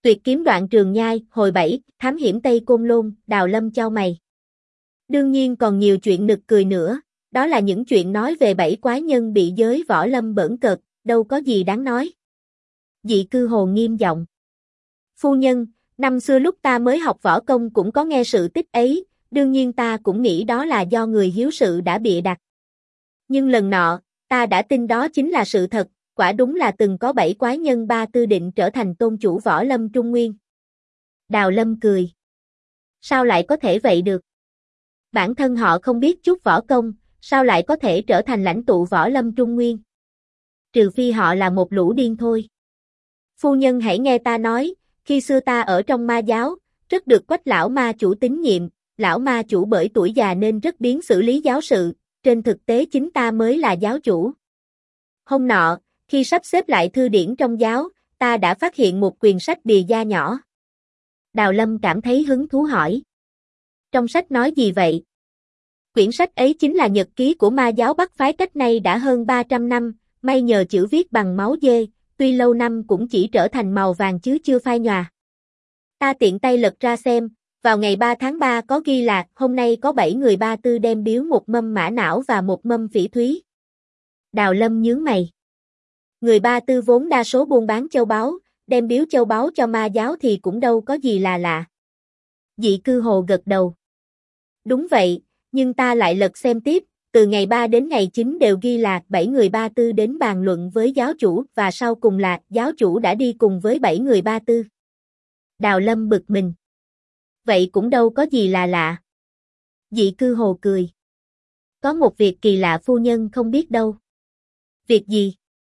Tuyệt kiếm đoạn Trường Nhai, hồi 7, thám hiểm Tây Côn Lôn, Đào Lâm chau mày. Đương nhiên còn nhiều chuyện nực cười nữa, đó là những chuyện nói về 7 quái nhân bị giới võ lâm bỡn cợt, đâu có gì đáng nói. Dị Cư Hồ nghiêm giọng. Phu nhân, năm xưa lúc ta mới học võ công cũng có nghe sự tích ấy, đương nhiên ta cũng nghĩ đó là do người hiếu sự đã bịa đặt. Nhưng lần nọ, ta đã tin đó chính là sự thật, quả đúng là từng có 7 quái nhân ba tư định trở thành tôn chủ võ lâm Trung Nguyên. Đào Lâm cười. Sao lại có thể vậy được? Bản thân họ không biết chút võ công, sao lại có thể trở thành lãnh tụ võ lâm Trung Nguyên? Trừ phi họ là một lũ điên thôi. Phu nhân hãy nghe ta nói, khi xưa ta ở trong ma giáo, rất được Quách lão ma chủ tín nhiệm, lão ma chủ bởi tuổi già nên rất biếng xử lý giáo sự, trên thực tế chính ta mới là giáo chủ. Hôm nọ, khi sắp xếp lại thư điển trong giáo, ta đã phát hiện một quyển sách bìa da nhỏ. Đào Lâm cảm thấy hứng thú hỏi. Trong sách nói gì vậy? Quyển sách ấy chính là nhật ký của ma giáo Bắc phái cách nay đã hơn 300 năm, may nhờ chữ viết bằng máu dê, tuy lâu năm cũng chỉ trở thành màu vàng chứ chưa phai nhòa. Ta tiện tay lật ra xem, vào ngày 3 tháng 3 có ghi là hôm nay có 7 người ba tư đem biếu một mâm mã não và một mâm phỉ thúy. Đào Lâm nhướng mày. Người ba tư vốn đa số buôn bán châu báu, đem biếu châu báu cho ma giáo thì cũng đâu có gì là lạ. Dị Cư Hồ gật đầu. Đúng vậy, nhưng ta lại lật xem tiếp, từ ngày 3 đến ngày 9 đều ghi là 7 người ba tư đến bàn luận với giáo chủ và sau cùng là giáo chủ đã đi cùng với 7 người ba tư. Đào Lâm bực mình. Vậy cũng đâu có gì là lạ. Dị Cư Hồ cười. Có một việc kỳ lạ phu nhân không biết đâu. Việc gì?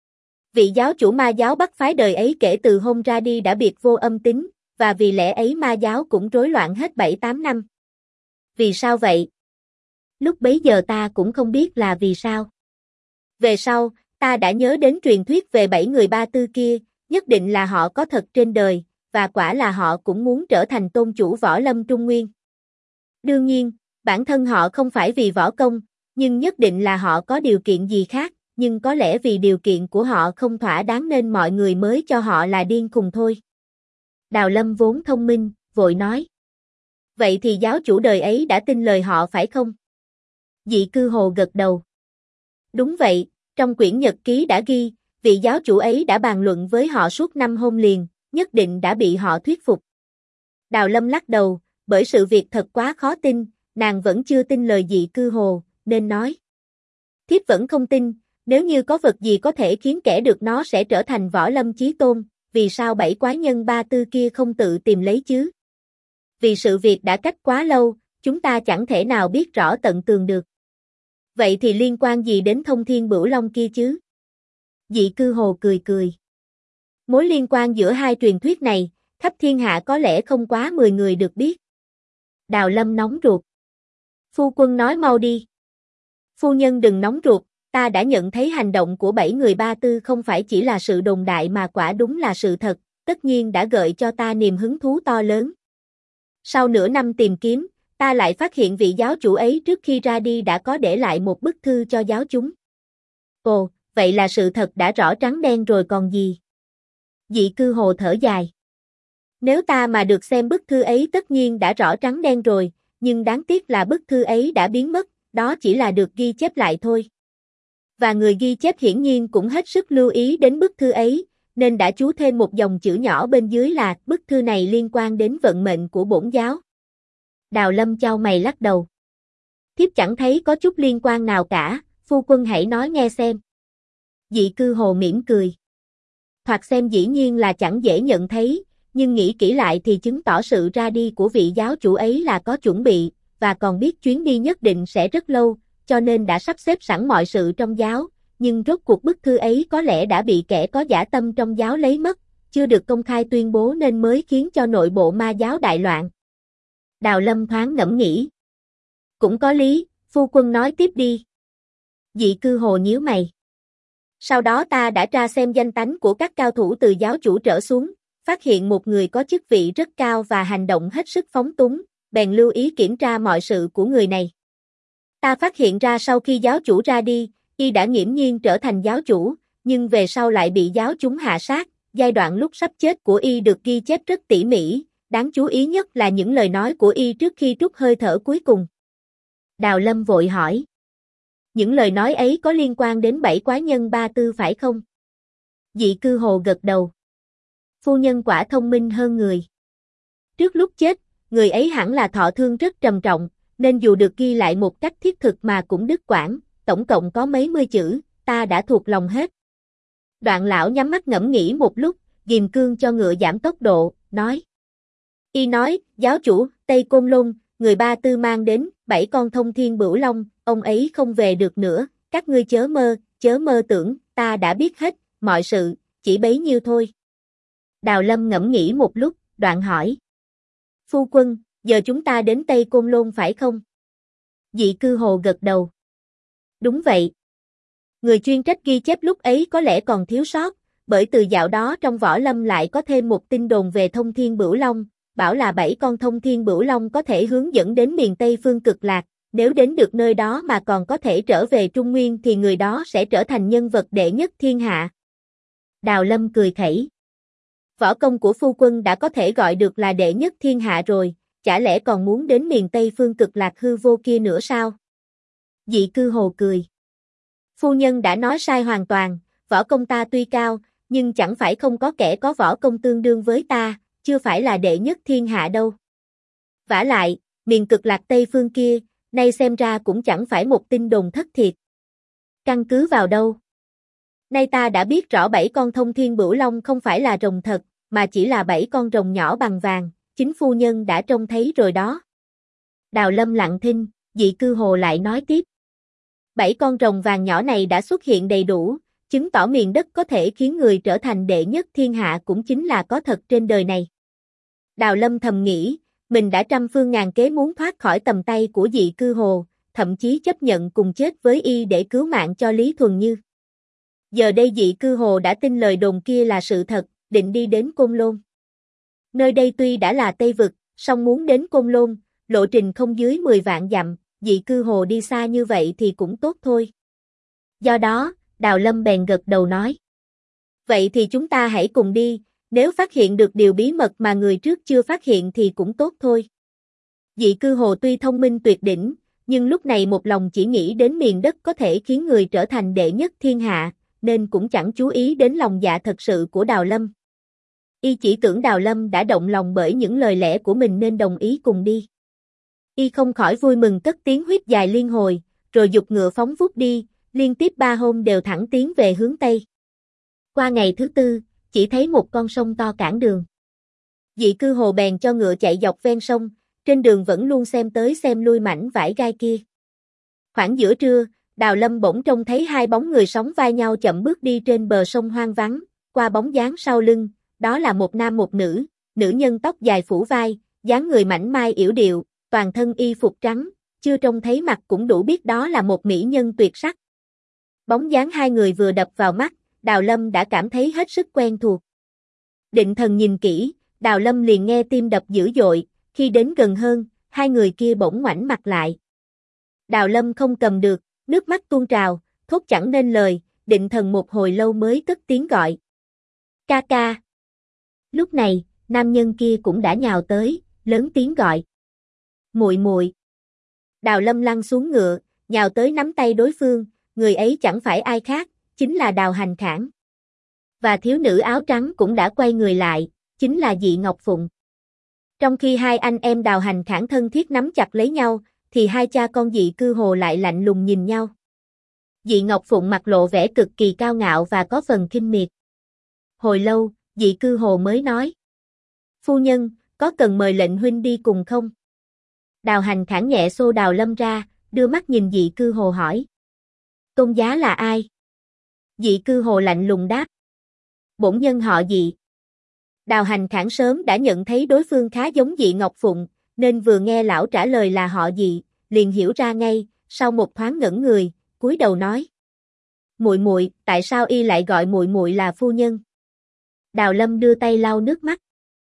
Vị giáo chủ ma giáo Bắc phái đời ấy kể từ hôm ra đi đã biệt vô âm tín, và vì lẽ ấy ma giáo cũng rối loạn hết 7-8 năm. Vì sao vậy? Lúc bấy giờ ta cũng không biết là vì sao. Về sau, ta đã nhớ đến truyền thuyết về 7 người ba tư kia, nhất định là họ có thật trên đời, và quả là họ cũng muốn trở thành tôn chủ võ lâm Trung Nguyên. Đương nhiên, bản thân họ không phải vì võ công, nhưng nhất định là họ có điều kiện gì khác, nhưng có lẽ vì điều kiện của họ không thỏa đáng nên mọi người mới cho họ là điên khùng thôi. Đào Lâm vốn thông minh, vội nói. Vậy thì giáo chủ đời ấy đã tin lời họ phải không? Dị Cư Hồ gật đầu. Đúng vậy, trong quyển nhật ký đã ghi, vị giáo chủ ấy đã bàn luận với họ suốt 5 hôm liền, nhất định đã bị họ thuyết phục. Đào Lâm lắc đầu, bởi sự việc thật quá khó tin, nàng vẫn chưa tin lời Dị Cư Hồ, nên nói. Thiếp vẫn không tin, nếu như có vật gì có thể khiến kẻ được nó sẽ trở thành võ lâm chí tôn, vì sao 7 quái nhân ba tư kia không tự tìm lấy chứ? Vì sự việc đã cách quá lâu, chúng ta chẳng thể nào biết rõ tận tường được. Vậy thì liên quan gì đến Thông Thiên Bửu Long kia chứ? Dị Cư Hồ cười cười. Mối liên quan giữa hai truyền thuyết này, khắp thiên hạ có lẽ không quá 10 người được biết. Đào Lâm nóng ruột. Phu quân nói mau đi. Phu nhân đừng nóng ruột, ta đã nhận thấy hành động của 7 người ba tư không phải chỉ là sự đồn đại mà quả đúng là sự thật, tất nhiên đã gợi cho ta niềm hứng thú to lớn. Sau nửa năm tìm kiếm, ta lại phát hiện vị giáo chủ ấy trước khi ra đi đã có để lại một bức thư cho giáo chúng. Ồ, vậy là sự thật đã rõ trắng đen rồi còn gì? Dị Cư Hồ thở dài. Nếu ta mà được xem bức thư ấy tất nhiên đã rõ trắng đen rồi, nhưng đáng tiếc là bức thư ấy đã biến mất, đó chỉ là được ghi chép lại thôi. Và người ghi chép hiển nhiên cũng hết sức lưu ý đến bức thư ấy, nên đã chú thêm một dòng chữ nhỏ bên dưới là bức thư này liên quan đến vận mệnh của bổn giáo. Đào Lâm chau mày lắc đầu. Thiếp chẳng thấy có chút liên quan nào cả, phu quân hãy nói nghe xem. Dị Cư Hồ mỉm cười. Thoạt xem dĩ nhiên là chẳng dễ nhận thấy, nhưng nghĩ kỹ lại thì chứng tỏ sự ra đi của vị giáo chủ ấy là có chuẩn bị, và còn biết chuyến đi nhất định sẽ rất lâu, cho nên đã sắp xếp sẵn mọi sự trong giáo, nhưng rốt cuộc bức thư ấy có lẽ đã bị kẻ có dã tâm trong giáo lấy mất, chưa được công khai tuyên bố nên mới khiến cho nội bộ ma giáo đại loạn. Đào Lâm thoáng ngẫm nghĩ. Cũng có lý, phu quân nói tiếp đi. Dị Cư Hồ nhíu mày. Sau đó ta đã tra xem danh tánh của các cao thủ từ giáo chủ trở xuống, phát hiện một người có chức vị rất cao và hành động hết sức phóng túng, bèn lưu ý kiểm tra mọi sự của người này. Ta phát hiện ra sau khi giáo chủ ra đi, y đã nghiễm nhiên trở thành giáo chủ, nhưng về sau lại bị giáo chúng hạ sát, giai đoạn lúc sắp chết của y được ghi chép rất tỉ mỉ, đáng chú ý nhất là những lời nói của y trước khi trút hơi thở cuối cùng. Đào Lâm vội hỏi. Những lời nói ấy có liên quan đến 7 quái nhân ba tư phải không? Dị Cư Hồ gật đầu. Phu nhân quả thông minh hơn người. Trước lúc chết, người ấy hẳn là thọ thương rất trầm trọng, nên dù được ghi lại một cách thiết thực mà cũng đứt quãng, tổng cộng có mấy mươi chữ, ta đã thuộc lòng hết. Đoạn lão nhắm mắt ngẫm nghĩ một lúc, ghim cương cho ngựa giảm tốc độ, nói. Y nói, giáo chủ, Tây Côn Lôn, người ba tư mang đến, 7 con thông thiên bửu long, ông ấy không về được nữa, các ngươi chớ mơ tưởng, ta đã biết hết, mọi sự, chỉ bấy nhiêu thôi. Đào Lâm ngẫm nghĩ một lúc, đoạn hỏi. Phu quân, giờ chúng ta đến Tây Côn Lôn phải không? Dị Cư Hồ gật đầu. Đúng vậy. Người chuyên trách ghi chép lúc ấy có lẽ còn thiếu sót, bởi từ dạo đó trong võ lâm lại có thêm một tin đồn về thông thiên bửu long, bảo là 7 con thông thiên bửu long có thể hướng dẫn đến miền Tây phương cực lạc, nếu đến được nơi đó mà còn có thể trở về Trung Nguyên thì người đó sẽ trở thành nhân vật đệ nhất thiên hạ. Đào Lâm cười khẩy. Võ công của phu quân đã có thể gọi được là đệ nhất thiên hạ rồi, chả lẽ còn muốn đến miền Tây phương cực lạc hư vô kia nữa sao? Dị Cư Hồ cười. Phu nhân đã nói sai hoàn toàn, võ công ta tuy cao, nhưng chẳng phải không có kẻ có võ công tương đương với ta, chưa phải là đệ nhất thiên hạ đâu. Vả lại, miền cực lạc Tây phương kia, nay xem ra cũng chẳng phải một tin đồn thất thiệt. Căn cứ vào đâu? Nay ta đã biết rõ 7 con thông thiên bửu long không phải là rồng thật, mà chỉ là 7 con rồng nhỏ bằng vàng, chính phu nhân đã trông thấy rồi đó. Đào Lâm lặng thinh, Dị Cư Hồ lại nói tiếp. 7 con rồng vàng nhỏ này đã xuất hiện đầy đủ, chứng tỏ miền đất có thể khiến người trở thành đệ nhất thiên hạ cũng chính là có thật trên đời này. Đào Lâm thầm nghĩ, mình đã trăm phương ngàn kế muốn thoát khỏi tầm tay của Dị Cư Hồ, thậm chí chấp nhận cùng chết với y để cứu mạng cho Lý Thuần Như. Giờ đây Dị Cư Hồ đã tin lời đồn kia là sự thật, định đi đến Côn Lôn. Nơi đây tuy đã là Tây Vực, song muốn đến Côn Lôn, lộ trình không dưới 10 vạn dặm, Dị Cư Hồ đi xa như vậy thì cũng tốt thôi. Do đó, Đào Lâm bèn gật đầu nói. Vậy thì chúng ta hãy cùng đi, nếu phát hiện được điều bí mật mà người trước chưa phát hiện thì cũng tốt thôi. Dị Cư Hồ tuy thông minh tuyệt đỉnh, nhưng lúc này một lòng chỉ nghĩ đến miền đất có thể khiến người trở thành đệ nhất thiên hạ, nên cũng chẳng chú ý đến lòng dạ thật sự của Đào Lâm. Y chỉ tưởng Đào Lâm đã động lòng bởi những lời lẽ của mình nên đồng ý cùng đi. Y không khỏi vui mừng cất tiếng huýt dài liên hồi, rồi giục ngựa phóng vút đi, liên tiếp 3 hôm đều thẳng tiến về hướng Tây. Qua ngày thứ tư, chỉ thấy một con sông to cản đường. Dị Cư Hồ bèn cho ngựa chạy dọc ven sông, trên đường vẫn luôn xem tới xem lui mảnh vải gai kia. Khoảng giữa trưa, Đào Lâm bỗng trông thấy 2 bóng người sóng vai nhau chậm bước đi trên bờ sông hoang vắng, qua bóng dáng sau lưng, đó là một nam một nữ, nữ nhân tóc dài phủ vai, dáng người mảnh mai yểu điệu, toàn thân y phục trắng, chưa trông thấy mặt cũng đủ biết đó là một mỹ nhân tuyệt sắc. Bóng dáng hai người vừa đập vào mắt, Đào Lâm đã cảm thấy hết sức quen thuộc. Định thần nhìn kỹ, Đào Lâm liền nghe tim đập dữ dội, khi đến gần hơn, hai người kia bỗng ngoảnh mặt lại. Đào Lâm không cầm được, nước mắt tuôn trào, thốt chẳng nên lời, định thần một hồi lâu mới cất tiếng gọi. Ca ca. Lúc này, nam nhân kia cũng đã nhào tới, lớn tiếng gọi. Muội muội. Đào Lâm lăn xuống ngựa, nhào tới nắm tay đối phương, người ấy chẳng phải ai khác, chính là Đào Hành Khảng. Và thiếu nữ áo trắng cũng đã quay người lại, chính là Dị Ngọc Phụng. Trong khi hai anh em Đào Hành Khảng thân thiết nắm chặt lấy nhau, thì hai cha con Dị Cư Hồ lại lạnh lùng nhìn nhau. Dị Ngọc Phụng mặt lộ vẻ cực kỳ cao ngạo và có phần khinh miệt. Hồi lâu, Dị Cư Hồ mới nói. Phu nhân, có cần mời lệnh huynh đi cùng không? Đào Hành Khảng nhẹ xô Đào Lâm ra, đưa mắt nhìn Dị Cư Hồ hỏi. Tôn giá là ai? Dị Cư Hồ lạnh lùng đáp. Bổn nhân họ Dị. Đào Hành Khảng sớm đã nhận thấy đối phương khá giống Dị Ngọc Phụng, nên vừa nghe lão trả lời là họ Dị, liền hiểu ra ngay, sau một thoáng ngẩn người, cúi đầu nói. Muội muội, tại sao y lại gọi muội muội là phu nhân? Đào Lâm đưa tay lau nước mắt.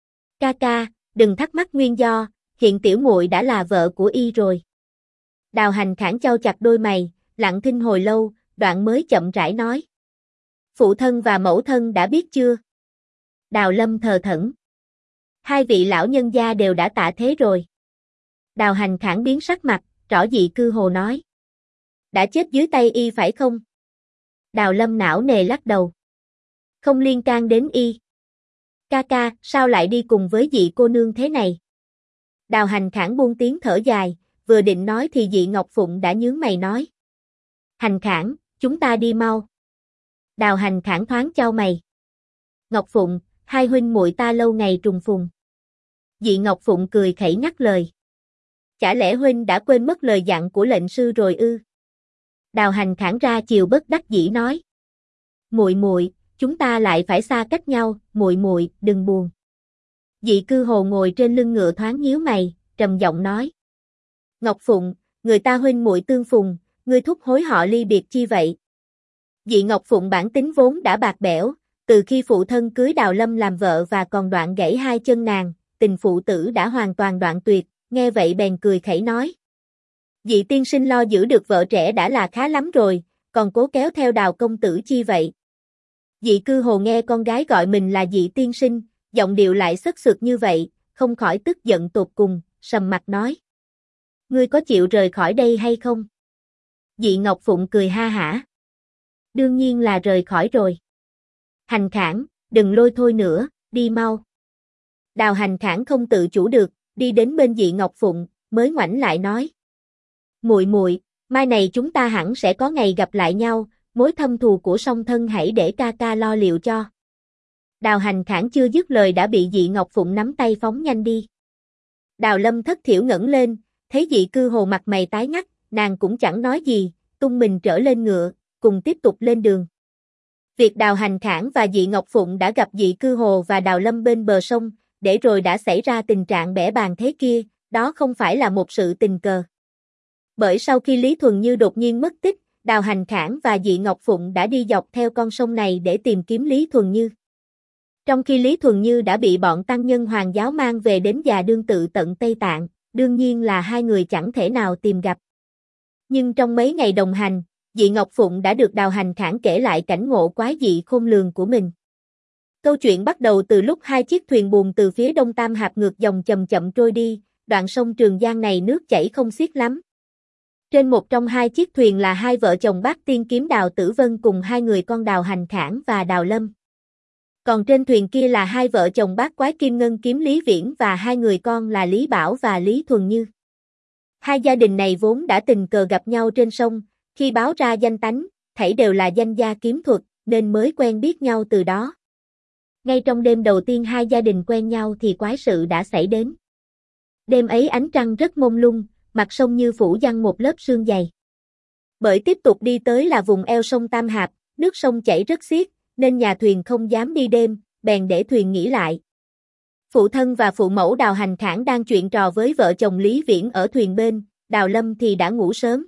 Ca ca, đừng thắc mắc nguyên do, hiện tiểu muội đã là vợ của y rồi. Đào Hành Khảng chau chặt đôi mày, lặng thinh hồi lâu, đoạn mới chậm rãi nói. Phụ thân và mẫu thân đã biết chưa? Đào Lâm thờ thẫn. Hai vị lão nhân gia đều đã tạ thế rồi. Đào Hành Khản biến sắc mặt, rõ Dị Cư Hồ nói. Đã chết dưới tay y phải không? Đào Lâm não nề lắc đầu. Không liên can đến y. Ca ca, sao lại đi cùng với Dị cô nương thế này? Đào Hành Khản buông tiếng thở dài, vừa định nói thì Dị Ngọc Phụng đã nhướng mày nói. Hành Khản, chúng ta đi mau. Đào Hành Khản thoáng chau mày. Ngọc Phụng, hai huynh muội ta lâu ngày trùng phùng. Dị Ngọc Phụng cười khẩy ngắt lời. Chả lẽ huynh đã quên mất lời dặn của lệnh sư rồi ư? Đào Hành Khản ra chiều bất đắc dĩ nói. Muội muội, chúng ta lại phải xa cách nhau, muội muội, đừng buồn. Dị Cư Hồ ngồi trên lưng ngựa thoáng nhíu mày, trầm giọng nói. Ngọc Phụng, người ta huynh muội tương phùng, ngươi thúc hối họ ly biệt chi vậy? Dị Ngọc Phụng bản tính vốn đã bạc bẽo, từ khi phụ thân cưới Đào Lâm làm vợ và còn đoạn gãy hai chân nàng, tình phụ tử đã hoàn toàn đoạn tuyệt, nghe vậy bèn cười khẩy nói. Dị tiên sinh lo giữ được vợ trẻ đã là khá lắm rồi, còn cố kéo theo Đào công tử chi vậy? Dị Cư Hồ nghe con gái gọi mình là Dị tiên sinh, giọng điệu lại xất xược như vậy, không khỏi tức giận tột cùng, sầm mặt nói. Ngươi có chịu rời khỏi đây hay không? Dị Ngọc Phụng cười ha hả. Đương nhiên là rời khỏi rồi. Hành Khản, đừng lôi thôi nữa, đi mau. Đào Hành Khản không tự chủ được, đi đến bên Dị Ngọc Phụng, mới ngoảnh lại nói. Muội muội, mai này chúng ta hẳn sẽ có ngày gặp lại nhau, mối thâm thù của song thân hãy để ca ca lo liệu cho. Đào Hành Khản chưa dứt lời đã bị Dị Ngọc Phụng nắm tay phóng nhanh đi. Đào Lâm thất thiểu ngẩng lên, thấy Dị Cư Hồ mặt mày tái ngắt, nàng cũng chẳng nói gì, tung mình trở lên ngựa, cùng tiếp tục lên đường. Việc Đào Hành Khản và Dị Ngọc Phụng đã gặp Dị Cư Hồ và Đào Lâm bên bờ sông, để rồi đã xảy ra tình trạng bẽ bàng thế kia, đó không phải là một sự tình cờ. Bởi sau khi Lý Thuần Như đột nhiên mất tích, Đào Hành Khản và Dị Ngọc Phụng đã đi dọc theo con sông này để tìm kiếm Lý Thuần Như. Trong khi Lý Thuần Như đã bị bọn tăng nhân Hoàng giáo mang về đến Già Đương Tự tận Tây Tạng, đương nhiên là hai người chẳng thể nào tìm gặp. Nhưng trong mấy ngày đồng hành, Dị Ngọc Phụng đã được Đào Hành Khản kể lại cảnh ngộ quái dị khôn lường của mình. Câu chuyện bắt đầu từ lúc hai chiếc thuyền buồm từ phía đông Tam Hạp ngược dòng chậm chậm trôi đi, đoạn sông Trường Giang này nước chảy không xiết lắm. Trên một trong hai chiếc thuyền là hai vợ chồng bác tiên kiếm Đào Tử Vân cùng hai người con Đào Hành Khản và Đào Lâm. Còn trên thuyền kia là hai vợ chồng bác quái Kim Ngân kiếm Lý Viễn và hai người con là Lý Bảo và Lý Thuần Như. Hai gia đình này vốn đã tình cờ gặp nhau trên sông, khi báo ra danh tánh, thảy đều là danh gia kiếm thuật, nên mới quen biết nhau từ đó. Ngay trong đêm đầu tiên hai gia đình quen nhau thì quái sự đã xảy đến. Đêm ấy ánh trăng rất mông lung, mặt sông như phủ giăng một lớp sương dày. Bởi tiếp tục đi tới là vùng eo sông Tam Hạp, nước sông chảy rất xiết, nên nhà thuyền không dám đi đêm, bèn để thuyền nghỉ lại. Phụ thân và phụ mẫu Đào Hành Khản đang chuyện trò với vợ chồng Lý Viễn ở thuyền bên, Đào Lâm thì đã ngủ sớm.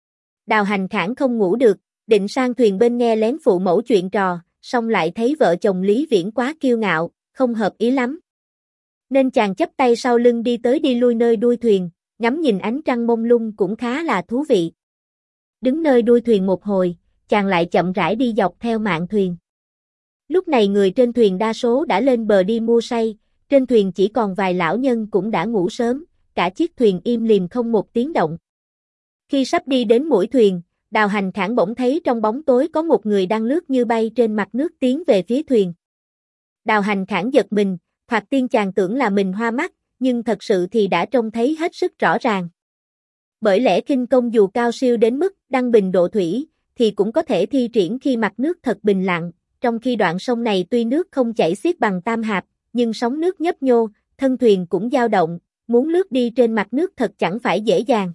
Đào Hành Khản không ngủ được, định sang thuyền bên nghe lén phụ mẫu chuyện trò, song lại thấy vợ chồng Lý Viễn quá kiêu ngạo, không hợp ý lắm. Nên chàng chắp tay sau lưng đi tới đi lui nơi đuôi thuyền, ngắm nhìn ánh trăng mông lung cũng khá là thú vị. Đứng nơi đuôi thuyền một hồi, chàng lại chậm rãi đi dọc theo mạn thuyền. Lúc này người trên thuyền đa số đã lên bờ đi mua say, trên thuyền chỉ còn vài lão nhân cũng đã ngủ sớm, cả chiếc thuyền im lìm không một tiếng động. Khi sắp đi đến mũi thuyền, Đào Hành Khản bỗng thấy trong bóng tối có một người đang lướt như bay trên mặt nước tiến về phía thuyền. Đào Hành Khản giật mình, thoạt tiên chàng tưởng là mình hoa mắt, nhưng thật sự thì đã trông thấy hết sức rõ ràng. Bởi lẽ khinh công dù cao siêu đến mức đăng bình độ thủy, thì cũng có thể thi triển khi mặt nước thật bình lặng, trong khi đoạn sông này tuy nước không chảy xiết bằng Tam Hạp, nhưng sóng nước nhấp nhô, thân thuyền cũng dao động, muốn lướt đi trên mặt nước thật chẳng phải dễ dàng.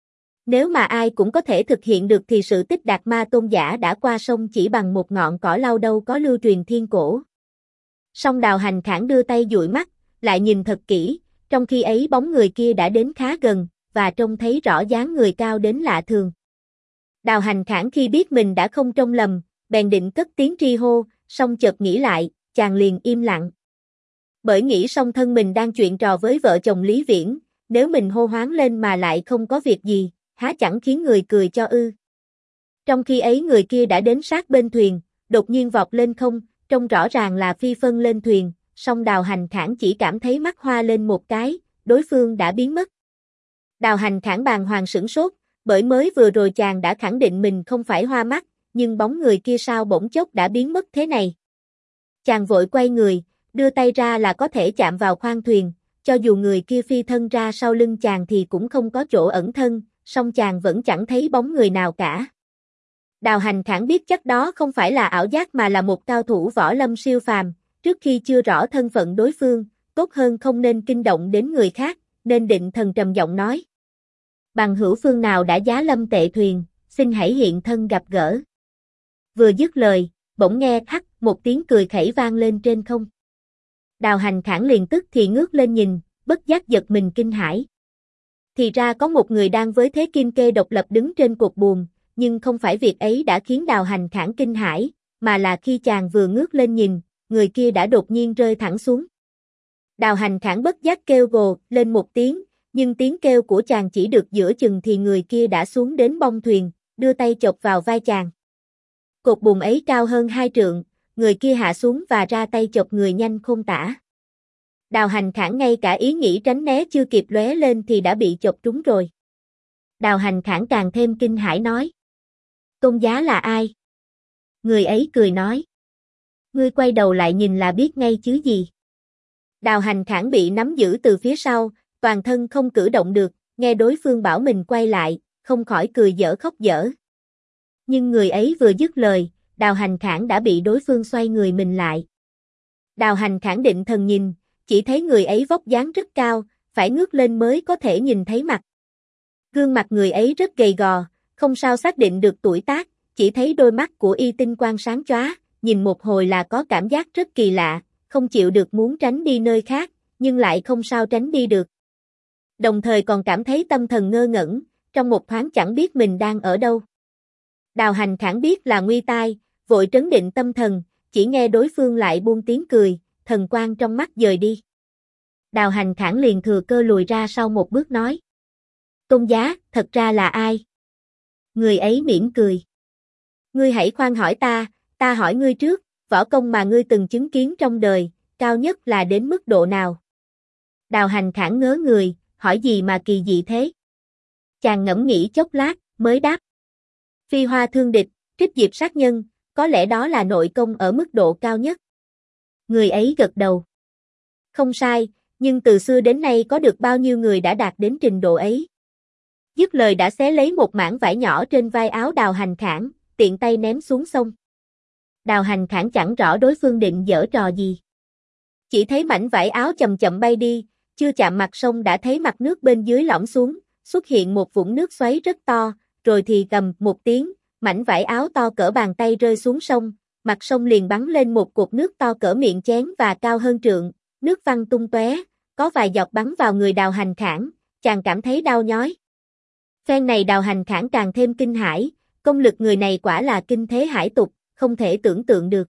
Nếu mà ai cũng có thể thực hiện được thì sự tích Đạt Ma tôn giả đã qua sông chỉ bằng một ngọn cỏ lau đâu có lưu truyền thiên cổ. Song Đào Hành Khản đưa tay dụi mắt, lại nhìn thật kỹ, trong khi ấy bóng người kia đã đến khá gần, và trông thấy rõ dáng người cao đến lạ thường. Đào Hành Khản khi biết mình đã không trông lầm, bèn định cất tiếng tri hô, song chợt nghĩ lại, chàng liền im lặng. Bởi nghĩ song thân mình đang chuyện trò với vợ chồng Lý Viễn, nếu mình hô hoán lên mà lại không có việc gì, há chẳng khiến người cười cho ư. Trong khi ấy người kia đã đến sát bên thuyền, đột nhiên vọt lên không, trông rõ ràng là phi phân lên thuyền, song Đào Hành Khảng chỉ cảm thấy mắt hoa lên một cái, đối phương đã biến mất. Đào Hành Khảng bàng hoàng sửng sốt, bởi mới vừa rồi chàng đã khẳng định mình không phải hoa mắt, nhưng bóng người kia sao bỗng chốc đã biến mất thế này. Chàng vội quay người, đưa tay ra là có thể chạm vào khoang thuyền, cho dù người kia phi thân ra sau lưng chàng thì cũng không có chỗ ẩn thân, song chàng vẫn chẳng thấy bóng người nào cả. Đào Hành Khảng biết chắc đó không phải là ảo giác mà là một cao thủ võ lâm siêu phàm, trước khi chưa rõ thân phận đối phương, tốt hơn không nên kinh động đến người khác, nên định thần trầm giọng nói. Bằng hữu phương nào đã giá lâm tệ thuyền, xin hãy hiện thân gặp gỡ. Vừa dứt lời, bỗng nghe hắt một tiếng cười khẩy vang lên trên không. Đào Hành Khảng liền tức thì ngước lên nhìn, bất giác giật mình kinh hãi. Thì ra có một người đang với thế kim kê độc lập đứng trên cột buồm, nhưng không phải việc ấy đã khiến Đào Hành Khảng kinh hãi, mà là khi chàng vừa ngước lên nhìn, người kia đã đột nhiên rơi thẳng xuống. Đào Hành Khảng bất giác kêu gồ lên một tiếng, nhưng tiếng kêu của chàng chỉ được giữa chừng thì người kia đã xuống đến bông thuyền, đưa tay chộp vào vai chàng. Cột buồm ấy cao hơn 2 trượng, người kia hạ xuống và ra tay chộp người nhanh khôn tả. Đào Hành Khảng ngay cả ý nghĩ tránh né chưa kịp lóe lên thì đã bị chộp trúng rồi. Đào Hành Khảng càng thêm kinh hãi nói. Tôn giá là ai? Người ấy cười nói. Ngươi quay đầu lại nhìn là biết ngay chứ gì. Đào Hành Khảng bị nắm giữ từ phía sau, toàn thân không cử động được, nghe đối phương bảo mình quay lại, không khỏi cười dở khóc dở. Nhưng người ấy vừa dứt lời, Đào Hành Khảng đã bị đối phương xoay người mình lại. Đào Hành Khảng định thần nhìn, chỉ thấy người ấy vóc dáng rất cao, phải ngước lên mới có thể nhìn thấy mặt. Gương mặt người ấy rất gầy gò, không sao xác định được tuổi tác, chỉ thấy đôi mắt của y tinh quang sáng chóa, nhìn một hồi là có cảm giác rất kỳ lạ, không chịu được muốn tránh đi nơi khác, nhưng lại không sao tránh đi được. Đồng thời còn cảm thấy tâm thần ngơ ngẩn, trong một thoáng chẳng biết mình đang ở đâu. Đào Hành Khảng biết là nguy tai, vội trấn định tâm thần, chỉ nghe đối phương lại buông tiếng cười, thần quang trong mắt dời đi. Đào Hành Khảng liền thừa cơ lùi ra sau một bước nói. Tôn giá, thật ra là ai? Người ấy mỉm cười. Ngươi hãy khoan hỏi ta hỏi ngươi trước, võ công mà ngươi từng chứng kiến trong đời, cao nhất là đến mức độ nào? Đào Hành Khảng ngớ người, hỏi gì mà kỳ dị thế? Chàng ngẫm nghĩ chốc lát, mới đáp. Phi hoa thương địch, trích diệp sát nhân, có lẽ đó là nội công ở mức độ cao nhất. Người ấy gật đầu. Không sai, nhưng từ xưa đến nay có được bao nhiêu người đã đạt đến trình độ ấy. Dứt lời đã xé lấy một mảng vải nhỏ trên vai áo Đào Hành Khảng, tiện tay ném xuống sông. Đào Hành Khảng chẳng rõ đối phương định giở trò gì. Chỉ thấy mảnh vải áo chậm chậm bay đi, chưa chạm mặt sông đã thấy mặt nước bên dưới lõm xuống, xuất hiện một vũng nước xoáy rất to, rồi thì gầm một tiếng, mảnh vải áo to cỡ bàn tay rơi xuống sông, mặt sông liền bắn lên một cột nước to cỡ miệng chén và cao hơn trượng, nước văng tung tóe, có vài giọt bắn vào người Đào Hành Khảng, chàng cảm thấy đau nhói. Phen này Đào Hành Khảng càng thêm kinh hãi, công lực người này quả là kinh thế hải tục, không thể tưởng tượng được.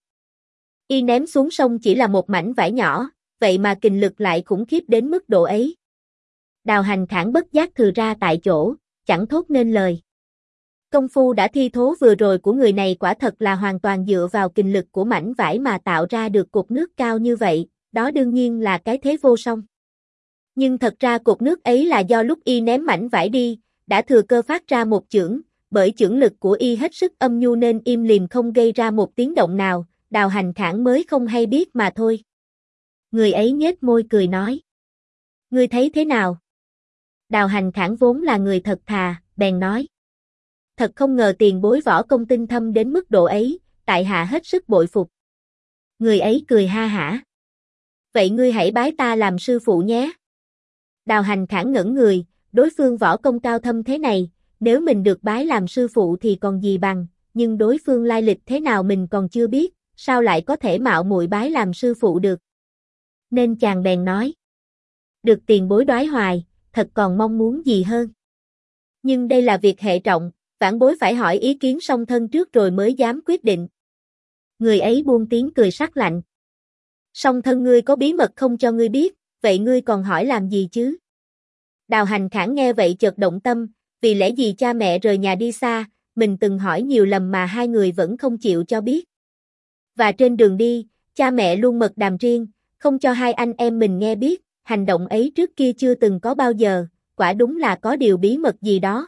Y ném xuống sông chỉ là một mảnh vải nhỏ, vậy mà kình lực lại khủng khiếp đến mức độ ấy. Đào Hành Khảng bất giác thừ ra tại chỗ, chẳng thốt nên lời. Công phu đã thi thố vừa rồi của người này quả thật là hoàn toàn dựa vào kình lực của mảnh vải mà tạo ra được cột nước cao như vậy, đó đương nhiên là cái thế vô song. Nhưng thật ra cột nước ấy là do lúc y ném mảnh vải đi, đã thừa cơ phát ra một chưởng, bởi chưởng lực của y hết sức âm nhu nên im lìm không gây ra một tiếng động nào, Đào Hành Khảng mới không hay biết mà thôi. Người ấy nhếch môi cười nói. Ngươi thấy thế nào? Đào Hành Khảng vốn là người thật thà, bèn nói. Thật không ngờ tiền bối võ công tinh thâm đến mức độ ấy, tại hạ hết sức bội phục. Người ấy cười ha hả. Vậy ngươi hãy bái ta làm sư phụ nhé. Đào Hành Khảng ngẩn người, đối phương võ công cao thâm thế này, nếu mình được bái làm sư phụ thì còn gì bằng, nhưng đối phương lai lịch thế nào mình còn chưa biết, sao lại có thể mạo muội bái làm sư phụ được. Nên chàng bèn nói. Được tiền bối đoái hoài, thật còn mong muốn gì hơn. Nhưng đây là việc hệ trọng, vãn bối phải hỏi ý kiến song thân trước rồi mới dám quyết định. Người ấy buông tiếng cười sắc lạnh. Song thân ngươi có bí mật không cho ngươi biết, vậy ngươi còn hỏi làm gì chứ? Đào Hành Khảng nghe vậy chợt động tâm, vì lẽ gì cha mẹ rời nhà đi xa, mình từng hỏi nhiều lần mà hai người vẫn không chịu cho biết. Và trên đường đi, cha mẹ luôn mật đàm riêng, không cho hai anh em mình nghe biết, hành động ấy trước kia chưa từng có bao giờ, quả đúng là có điều bí mật gì đó.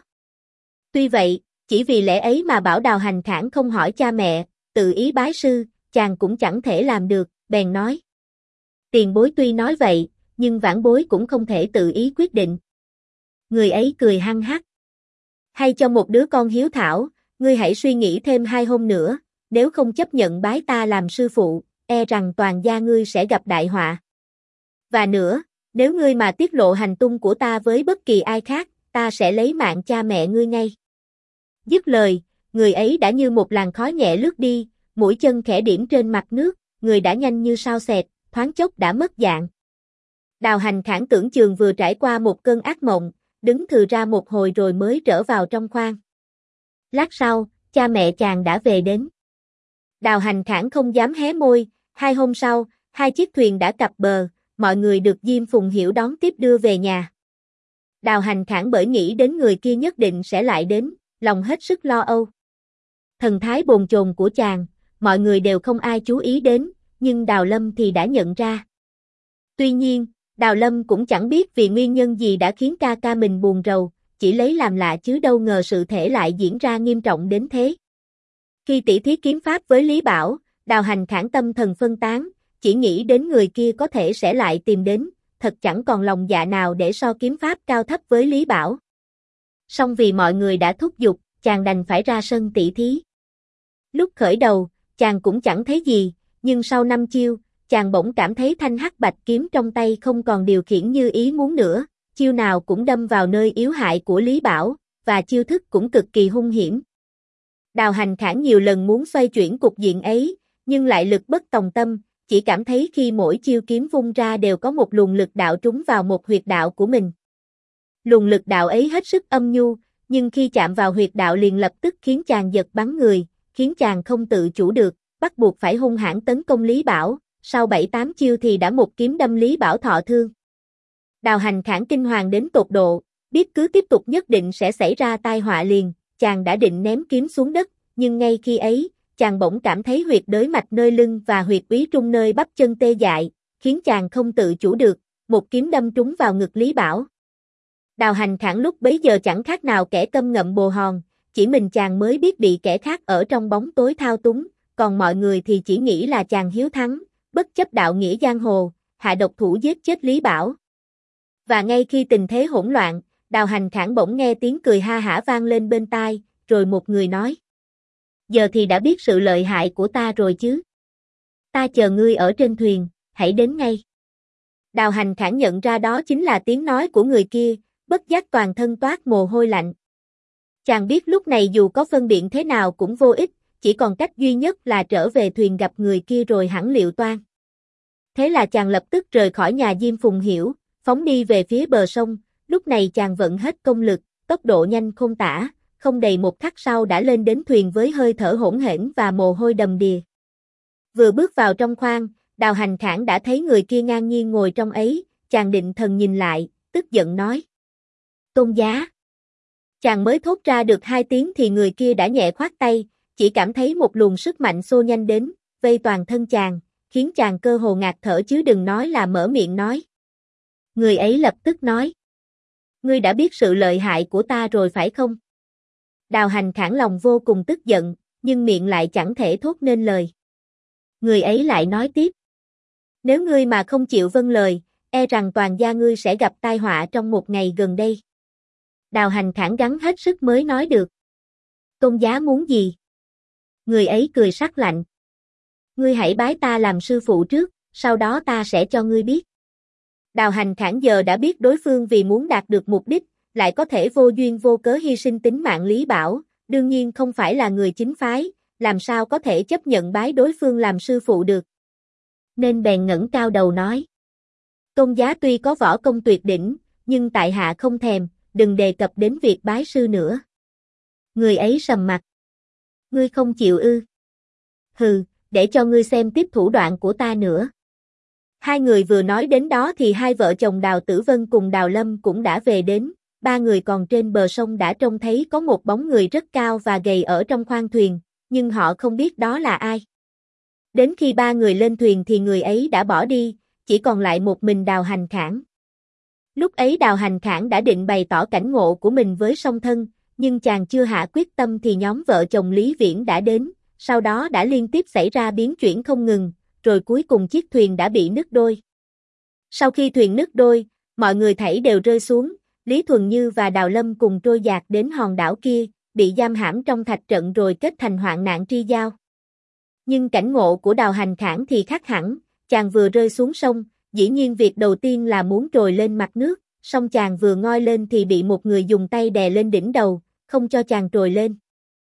Tuy vậy, chỉ vì lẽ ấy mà bảo Đào Hành Khảng không hỏi cha mẹ, tự ý bái sư, chàng cũng chẳng thể làm được, bèn nói. Tiền bối tuy nói vậy, nhưng vãn bối cũng không thể tự ý quyết định. Người ấy cười hăng hắc. Hay cho một đứa con hiếu thảo, ngươi hãy suy nghĩ thêm 2 hôm nữa, nếu không chấp nhận bái ta làm sư phụ, e rằng toàn gia ngươi sẽ gặp đại họa. Và nữa, nếu ngươi mà tiết lộ hành tung của ta với bất kỳ ai khác, ta sẽ lấy mạng cha mẹ ngươi ngay. Dứt lời, người ấy đã như một làn khói nhẹ lướt đi, mũi chân khẽ điểm trên mặt nước, người đã nhanh như sao xẹt, thoáng chốc đã mất dạng. Đào Hành Khảng tưởng chừng vừa trải qua một cơn ác mộng, đứng thừ ra một hồi rồi mới trở vào trong khoang. Lát sau, cha mẹ chàng đã về đến. Đào Hành Khảng không dám hé môi, 2 hôm sau, 2 chiếc thuyền đã cập bờ, mọi người được Diêm Phùng Hiểu đón tiếp đưa về nhà. Đào Hành Khảng bởi nghĩ đến người kia nhất định sẽ lại đến, lòng hết sức lo âu. Thần thái bồn chồn của chàng, mọi người đều không ai chú ý đến, nhưng Đào Lâm thì đã nhận ra. Tuy nhiên, Đào Lâm cũng chẳng biết vì nguyên nhân gì đã khiến ca ca mình buồn rầu, chỉ lấy làm lạ chứ đâu ngờ sự thể lại diễn ra nghiêm trọng đến thế. Khi tỉ thí kiếm pháp với Lý Bảo, Đào Hành Khảng tâm thần phân tán, chỉ nghĩ đến người kia có thể sẽ lại tìm đến, thật chẳng còn lòng dạ nào để so kiếm pháp cao thấp với Lý Bảo. Song vì mọi người đã thúc giục, chàng đành phải ra sân tỉ thí. Lúc khởi đầu, chàng cũng chẳng thấy gì, nhưng sau 5 chiêu, chàng bỗng cảm thấy thanh hắc bạch kiếm trong tay không còn điều khiển như ý muốn nữa, chiêu nào cũng đâm vào nơi yếu hại của Lý Bảo, và chiêu thức cũng cực kỳ hung hiểm. Đào Hành Khảng nhiều lần muốn xoay chuyển cục diện ấy, nhưng lại lực bất tòng tâm, chỉ cảm thấy khi mỗi chiêu kiếm vung ra đều có một luồng lực đạo trúng vào một huyệt đạo của mình. Luồng lực đạo ấy hết sức âm nhu, nhưng khi chạm vào huyệt đạo liền lập tức khiến chàng giật bắn người, khiến chàng không tự chủ được, bắt buộc phải hung hãn tấn công Lý Bảo, sau 7-8 chiêu thì đã một kiếm đâm Lý Bảo thọ thương. Đào Hành Khảng kinh hoàng đến tột độ, biết cứ tiếp tục nhất định sẽ xảy ra tai họa liền, chàng đã định ném kiếm xuống đất, nhưng ngay khi ấy, chàng bỗng cảm thấy huyệt đới mạch nơi lưng và huyệt úy trung nơi bắp chân tê dại, khiến chàng không tự chủ được, một kiếm đâm trúng vào ngực Lý Bảo. Đào Hành Khảng lúc bấy giờ chẳng khác nào kẻ câm ngậm bồ hòn, chỉ mình chàng mới biết bị kẻ khác ở trong bóng tối thao túng, còn mọi người thì chỉ nghĩ là chàng hiếu thắng, bất chấp đạo nghĩa giang hồ, hạ độc thủ giết chết Lý Bảo. Và ngay khi tình thế hỗn loạn, Đào Hành Khảng bỗng nghe tiếng cười ha hả vang lên bên tai, rồi một người nói. Giờ thì đã biết sự lợi hại của ta rồi chứ. Ta chờ ngươi ở trên thuyền, hãy đến ngay. Đào Hành Khảng nhận ra đó chính là tiếng nói của người kia, bất giác toàn thân toát mồ hôi lạnh. Chàng biết lúc này dù có phân biện thế nào cũng vô ích, chỉ còn cách duy nhất là trở về thuyền gặp người kia rồi hẳn liệu toan. Thế là chàng lập tức rời khỏi nhà Diêm Phùng Hiểu, phóng đi về phía bờ sông, lúc này chàng vận hết công lực, tốc độ nhanh không tả, không đầy một khắc sau đã lên đến thuyền với hơi thở hỗn hển và mồ hôi đầm đìa. Vừa bước vào trong khoang, Đào Hành Khảng đã thấy người kia ngang nhiên ngồi trong ấy, chàng định thần nhìn lại, tức giận nói. Tôn giá. Chàng mới thốt ra được 2 tiếng thì người kia đã nhẹ khoát tay, chỉ cảm thấy một luồng sức mạnh xô nhanh đến, vây toàn thân chàng, khiến chàng cơ hồ ngạt thở chứ đừng nói là mở miệng nói. Người ấy lập tức nói. Ngươi đã biết sự lợi hại của ta rồi phải không? Đào Hành Khảng lòng vô cùng tức giận, nhưng miệng lại chẳng thể thốt nên lời. Người ấy lại nói tiếp. Nếu ngươi mà không chịu vâng lời, e rằng toàn gia ngươi sẽ gặp tai họa trong một ngày gần đây. Đào Hành Khảng gắng hết sức mới nói được. Tôn giá muốn gì? Người ấy cười sắc lạnh. Ngươi hãy bái ta làm sư phụ trước, sau đó ta sẽ cho ngươi biết. Đào Hành Khảng giờ đã biết đối phương vì muốn đạt được mục đích, lại có thể vô duyên vô cớ hy sinh tính mạng Lý Bảo, đương nhiên không phải là người chính phái, làm sao có thể chấp nhận bái đối phương làm sư phụ được. Nên bèn ngẩng cao đầu nói. Tôn giá tuy có võ công tuyệt đỉnh, nhưng tại hạ không thèm, đừng đề cập đến việc bái sư nữa. Người ấy sầm mặt. Ngươi không chịu ư? Hừ, để cho ngươi xem tiếp thủ đoạn của ta nữa. Hai người vừa nói đến đó thì hai vợ chồng Đào Tử Vân cùng Đào Lâm cũng đã về đến, 3 người còn trên bờ sông đã trông thấy có một bóng người rất cao và gầy ở trong khoang thuyền, nhưng họ không biết đó là ai. Đến khi ba người lên thuyền thì người ấy đã bỏ đi, chỉ còn lại một mình Đào Hành Khảng. Lúc ấy Đào Hành Khảng đã định bày tỏ cảnh ngộ của mình với song thân, nhưng chàng chưa hạ quyết tâm thì nhóm vợ chồng Lý Viễn đã đến, sau đó đã liên tiếp xảy ra biến chuyển không ngừng, rồi cuối cùng chiếc thuyền đã bị nứt đôi. Sau khi thuyền nứt đôi, mọi người thảy đều rơi xuống, Lý Thuần Như và Đào Lâm cùng trôi dạt đến hòn đảo kia, bị giam hãm trong thạch trận rồi kết thành hoạn nạn tri giao. Nhưng cảnh ngộ của Đào Hành Khảng thì khác hẳn, chàng vừa rơi xuống sông, dĩ nhiên việc đầu tiên là muốn trồi lên mặt nước, song chàng vừa ngoi lên thì bị một người dùng tay đè lên đỉnh đầu, không cho chàng trồi lên.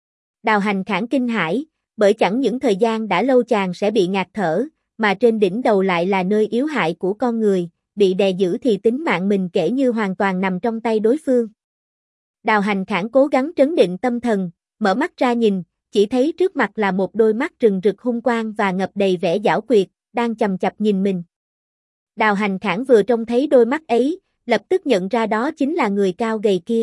Đào Hành Khảng kinh hãi, bởi chẳng những thời gian đã lâu chàng sẽ bị ngạt thở, mà trên đỉnh đầu lại là nơi yếu hại của con người, bị đè giữ thì tính mạng mình kể như hoàn toàn nằm trong tay đối phương. Đào Hành Khảng cố gắng trấn định tâm thần, mở mắt ra nhìn, chỉ thấy trước mặt là một đôi mắt rừng rực hung quang và ngập đầy vẻ giảo quyệt, đang chằm chằm nhìn mình. Đào Hành Khảng vừa trông thấy đôi mắt ấy, lập tức nhận ra đó chính là người cao gầy kia.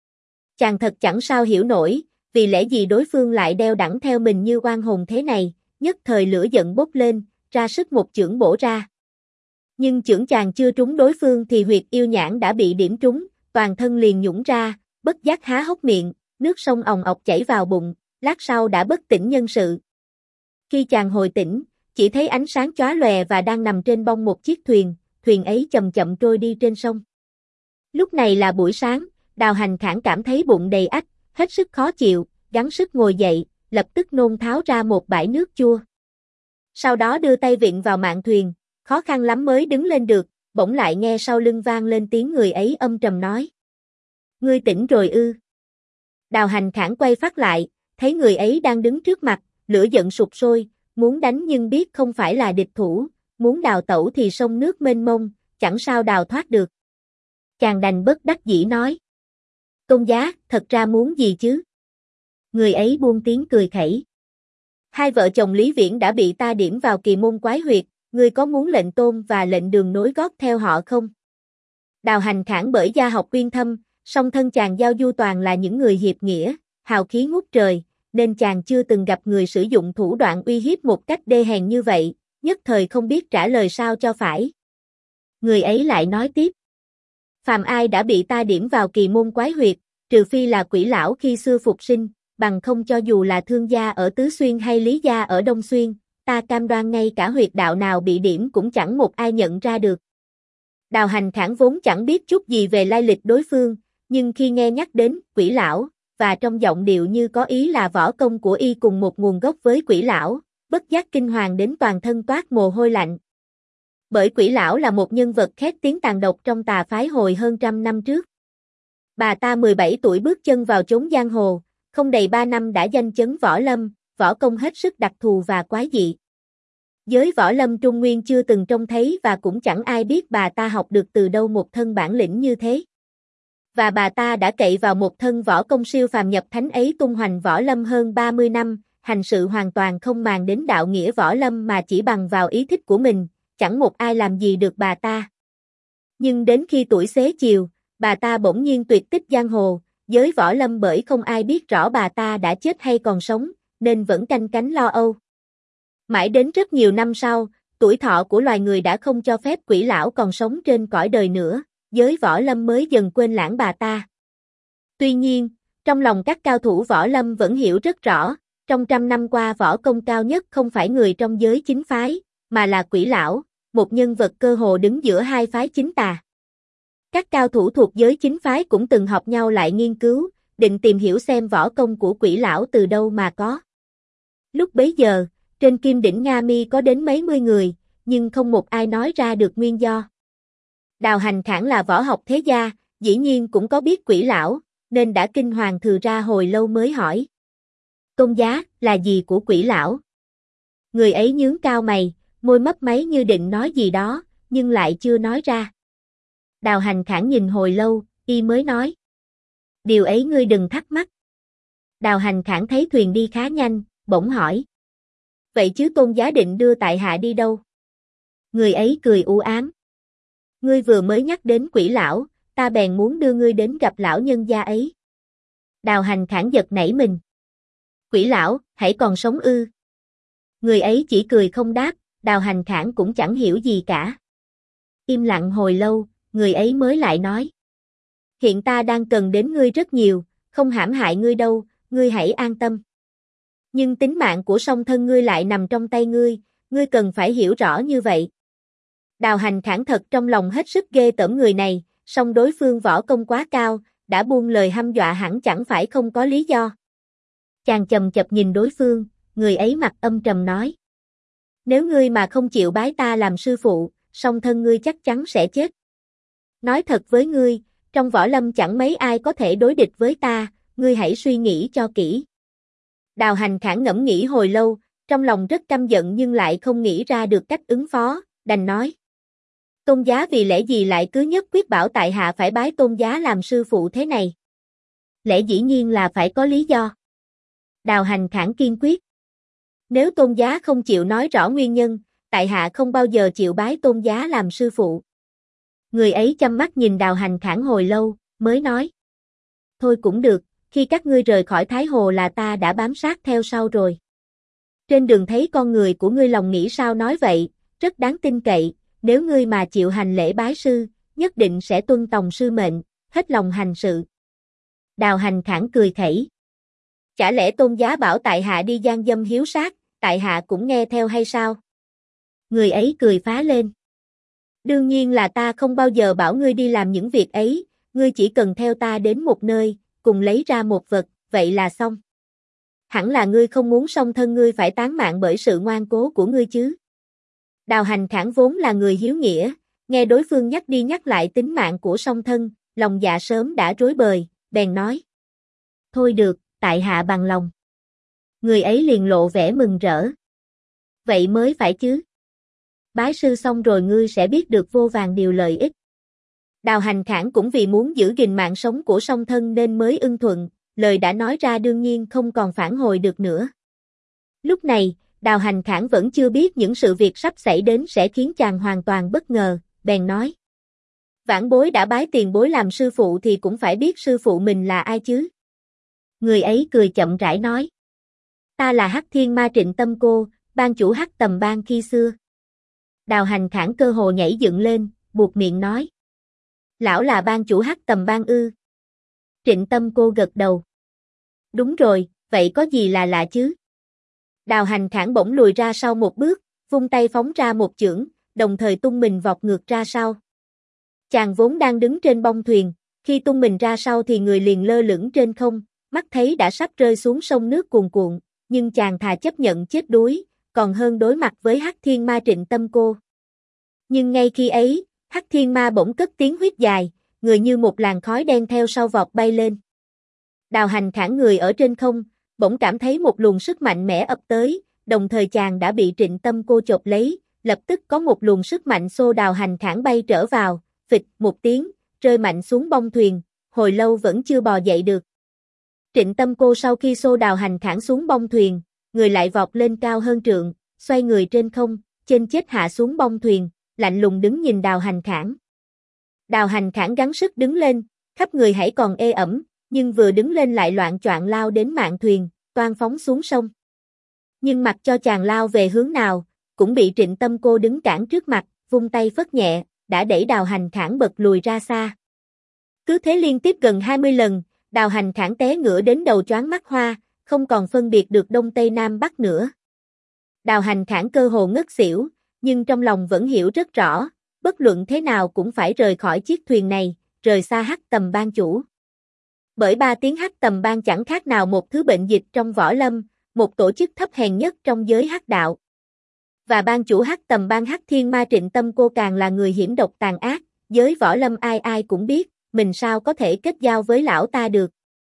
Chàng thật chẳng sao hiểu nổi, vì lẽ gì đối phương lại đeo đẳng theo mình như oan hồn thế này, nhất thời lửa giận bốc lên, ra sức một chưởng bổ ra. Nhưng chưởng chàng chưa trúng đối phương thì huyệt yêu nhãn đã bị điểm trúng, toàn thân liền nhũn ra, bất giác há hốc miệng, nước sông òng ọc chảy vào bụng, lát sau đã bất tỉnh nhân sự. Khi chàng hồi tỉnh, chỉ thấy ánh sáng chóa lòe và đang nằm trên bông một chiếc thuyền, thuyền ấy chậm chậm trôi đi trên sông. Lúc này là buổi sáng, Đào Hành Khảng cảm thấy bụng đầy ách, hết sức khó chịu, gắng sức ngồi dậy, lập tức nôn tháo ra một bãi nước chua. Sau đó đưa tay vịn vào mạn thuyền, khó khăn lắm mới đứng lên được, bỗng lại nghe sau lưng vang lên tiếng người ấy âm trầm nói. Ngươi tỉnh rồi ư? Đào Hành Khảng quay phát lại, thấy người ấy đang đứng trước mặt, lửa giận sục sôi, muốn đánh nhưng biết không phải là địch thủ, muốn đào tẩu thì sông nước mênh mông, chẳng sao đào thoát được. Chàng đành bất đắc dĩ nói. Công giá, thật ra muốn gì chứ? Người ấy buông tiếng cười khẩy. Hai vợ chồng Lý Viễn đã bị ta điểm vào kỳ môn quái huyệt, ngươi có muốn lệnh tôn và lệnh đường nối gót theo họ không? Đào Hành Khảng bởi gia học uyên thâm, song thân chàng giao du toàn là những người hiệp nghĩa, hào khí ngút trời, nên chàng chưa từng gặp người sử dụng thủ đoạn uy hiếp một cách đê hèn như vậy, nhất thời không biết trả lời sao cho phải. Người ấy lại nói tiếp. Phàm ai đã bị ta điểm vào kỳ môn quái huyệt, trừ phi là quỷ lão khi xưa phục sinh, bằng không cho dù là thương gia ở Tứ Xuyên hay Lý gia ở Đông Xuyên, ta cam đoan ngay cả huyệt đạo nào bị điểm cũng chẳng một ai nhận ra được. Đào Hành Khảng vốn chẳng biết chút gì về lai lịch đối phương, nhưng khi nghe nhắc đến quỷ lão, và trong giọng điệu như có ý là võ công của y cùng một nguồn gốc với quỷ lão, bất giác kinh hoàng đến toàn thân toát mồ hôi lạnh. Bởi quỷ lão là một nhân vật khét tiếng tàn độc trong tà phái hồi hơn 100 năm trước. Bà ta 17 tuổi bước chân vào chốn giang hồ, không đầy 3 năm đã danh chấn võ lâm, võ công hết sức đặc thù và quái dị. Giới võ lâm Trung Nguyên chưa từng trông thấy và cũng chẳng ai biết bà ta học được từ đâu một thân bản lĩnh như thế. Và bà ta đã cậy vào một thân võ công siêu phàm nhập thánh ấy tung hoành võ lâm hơn 30 năm, hành sự hoàn toàn không màng đến đạo nghĩa võ lâm mà chỉ bằng vào ý thích của mình, chẳng một ai làm gì được bà ta. Nhưng đến khi tuổi xế chiều, bà ta bỗng nhiên tuyệt tích giang hồ, giới võ lâm bởi không ai biết rõ bà ta đã chết hay còn sống, nên vẫn canh cánh lo âu. Mãi đến rất nhiều năm sau, tuổi thọ của loài người đã không cho phép quỷ lão còn sống trên cõi đời nữa, giới võ lâm mới dần quên lãng bà ta. Tuy nhiên, trong lòng các cao thủ võ lâm vẫn hiểu rất rõ, trong 100 năm qua võ công cao nhất không phải người trong giới chính phái, mà là quỷ lão, một nhân vật cơ hồ đứng giữa hai phái chính tà. Các cao thủ thuộc giới chính phái cũng từng họp nhau lại nghiên cứu, định tìm hiểu xem võ công của quỷ lão từ đâu mà có. Lúc bấy giờ, trên Kim Đỉnh Nga Mi có đến mấy mươi người, nhưng không một ai nói ra được nguyên do. Đào Hành Khảng là võ học thế gia, dĩ nhiên cũng có biết quỷ lão, nên đã kinh hoàng thừ ra hồi lâu mới hỏi. Công giá, là gì của quỷ lão? Người ấy nhướng cao mày, môi mấp máy như định nói gì đó, nhưng lại chưa nói ra. Đào Hành Khảng nhìn hồi lâu, y mới nói. Điều ấy ngươi đừng thắc mắc. Đào Hành Khảng thấy thuyền đi khá nhanh, bỗng hỏi. Vậy chứ tôn giá định đưa tại hạ đi đâu? Người ấy cười u ám. Ngươi vừa mới nhắc đến quỷ lão, ta bèn muốn đưa ngươi đến gặp lão nhân gia ấy. Đào Hành Khảng giật nảy mình. Quỷ lão, hãy còn sống ư? Người ấy chỉ cười không đáp, Đào Hành Khảng cũng chẳng hiểu gì cả. Im lặng hồi lâu, người ấy mới lại nói. Hiện ta đang cần đến ngươi rất nhiều, không hãm hại ngươi đâu, ngươi hãy an tâm. Nhưng tính mạng của song thân ngươi lại nằm trong tay ngươi cần phải hiểu rõ như vậy. Đào Hành Khảng thật trong lòng hết sức ghê tởm người này, song đối phương võ công quá cao, đã buông lời hăm dọa hẳn chẳng phải không có lý do. Chàng chầm chập nhìn đối phương, người ấy mặt âm trầm nói. Nếu ngươi mà không chịu bái ta làm sư phụ, song thân ngươi chắc chắn sẽ chết. Nói thật với ngươi, trong võ lâm chẳng mấy ai có thể đối địch với ta, ngươi hãy suy nghĩ cho kỹ. Đào Hành Khảng ngẫm nghĩ hồi lâu, trong lòng rất căm giận nhưng lại không nghĩ ra được cách ứng phó, đành nói. Tôn giá vì lẽ gì lại cứ nhất quyết bảo tại hạ phải bái Tôn giá làm sư phụ thế này? Lẽ dĩ nhiên là phải có lý do. Đào Hành Khảng kiên quyết. Nếu Tôn giá không chịu nói rõ nguyên nhân, tại hạ không bao giờ chịu bái Tôn giá làm sư phụ. Người ấy chăm mắt nhìn Đào Hành Khảng hồi lâu, mới nói. Thôi cũng được, khi các ngươi rời khỏi Thái Hồ là ta đã bám sát theo sau rồi. Trên đường thấy con người của ngươi lòng nghĩ sao nói vậy, rất đáng tin cậy, nếu ngươi mà chịu hành lễ bái sư, nhất định sẽ tuân tòng sư mệnh, hết lòng hành sự. Đào Hành Khảng cười khẩy. Chả lẽ Tôn giá bảo tại hạ đi gian dâm hiếu sát, tại hạ cũng nghe theo hay sao? Người ấy cười phá lên. Đương nhiên là ta không bao giờ bảo ngươi đi làm những việc ấy, ngươi chỉ cần theo ta đến một nơi, cùng lấy ra một vật, vậy là xong. Hẳn là ngươi không muốn song thân ngươi phải tán mạng bởi sự ngoan cố của ngươi chứ. Đào Hành Khảng vốn là người hiếu nghĩa, nghe đối phương nhắc đi nhắc lại tính mạng của song thân, lòng dạ sớm đã rối bời, bèn nói. Thôi được, tại hạ bằng lòng. Người ấy liền lộ vẻ mừng rỡ. Vậy mới phải chứ. Bái sư xong rồi ngươi sẽ biết được vô vàn điều lợi ích. Đào Hành Khảng cũng vì muốn giữ gìn mạng sống của song thân nên mới ưng thuận, lời đã nói ra đương nhiên không còn phản hồi được nữa. Lúc này, Đào Hành Khảng vẫn chưa biết những sự việc sắp xảy đến sẽ khiến chàng hoàn toàn bất ngờ, bèn nói. Vãn bối đã bái tiền bối làm sư phụ thì cũng phải biết sư phụ mình là ai chứ. Người ấy cười chậm rãi nói. Ta là Hắc Thiên Ma Trịnh Tâm Cô, ban chủ Hắc Tầm Bang khi xưa. Đào Hành Khảng cơ hồ nhảy dựng lên, buột miệng nói. Lão là ban chủ Hắc Tầm Bang ư? Trịnh Tâm Cô gật đầu. Đúng rồi, vậy có gì là lạ chứ? Đào Hành Khảng bỗng lùi ra sau một bước, vung tay phóng ra một chưởng, đồng thời tung mình vọt ngược ra sau. Chàng vốn đang đứng trên bông thuyền, khi tung mình ra sau thì người liền lơ lửng trên không, mắt thấy đã sắp rơi xuống sông nước cuồn cuộn, nhưng chàng thà chấp nhận chết đuối, còn hơn đối mặt với Hắc Thiên Ma Trịnh Tâm Cô. Nhưng ngay khi ấy, Hắc Thiên Ma bỗng cất tiếng huýt dài, người như một làn khói đen theo sau vọt bay lên. Đào Hành Khảng người ở trên không, bỗng cảm thấy một luồng sức mạnh mẽ ập tới, đồng thời chàng đã bị Trịnh Tâm Cô chộp lấy, lập tức có một luồng sức mạnh xô Đào Hành Khảng bay trở vào, phịch một tiếng, rơi mạnh xuống bông thuyền, hồi lâu vẫn chưa bò dậy được. Trịnh Tâm Cô sau khi xô Đào Hành Khảng xuống bông thuyền, người lại vọt lên cao hơn trượng, xoay người trên không, trên chết hạ xuống bông thuyền, lạnh lùng đứng nhìn Đào Hành Khảng. Đào Hành Khảng gắng sức đứng lên, khắp người hãy còn ê ẩm, nhưng vừa đứng lên lại loạng choạng lao đến mạn thuyền, toan phóng xuống sông. Nhưng mặc cho chàng lao về hướng nào, cũng bị Trịnh Tâm Cô đứng cản trước mặt, vung tay phất nhẹ, đã đẩy Đào Hành Khảng bật lùi ra xa. Cứ thế liên tiếp gần 20 lần, Đào Hành Khảng té ngửa đến đầu choáng mắt hoa, không còn phân biệt được đông tây nam bắc nữa. Đào Hành Khảng cơ hồ ngất xỉu, nhưng trong lòng vẫn hiểu rất rõ, bất luận thế nào cũng phải rời khỏi chiếc thuyền này, rời xa Hắc Tầm Bang chủ. Bởi 3 tiếng Hắc Tầm Bang chẳng khác nào một thứ bệnh dịch trong võ lâm, một tổ chức thấp hèn nhất trong giới hắc đạo. Và ban chủ Hắc Tầm Bang Hắc Thiên Ma Trịnh Tâm Cô càng là người hiểm độc tàn ác, giới võ lâm ai ai cũng biết, mình sao có thể kết giao với lão ta được.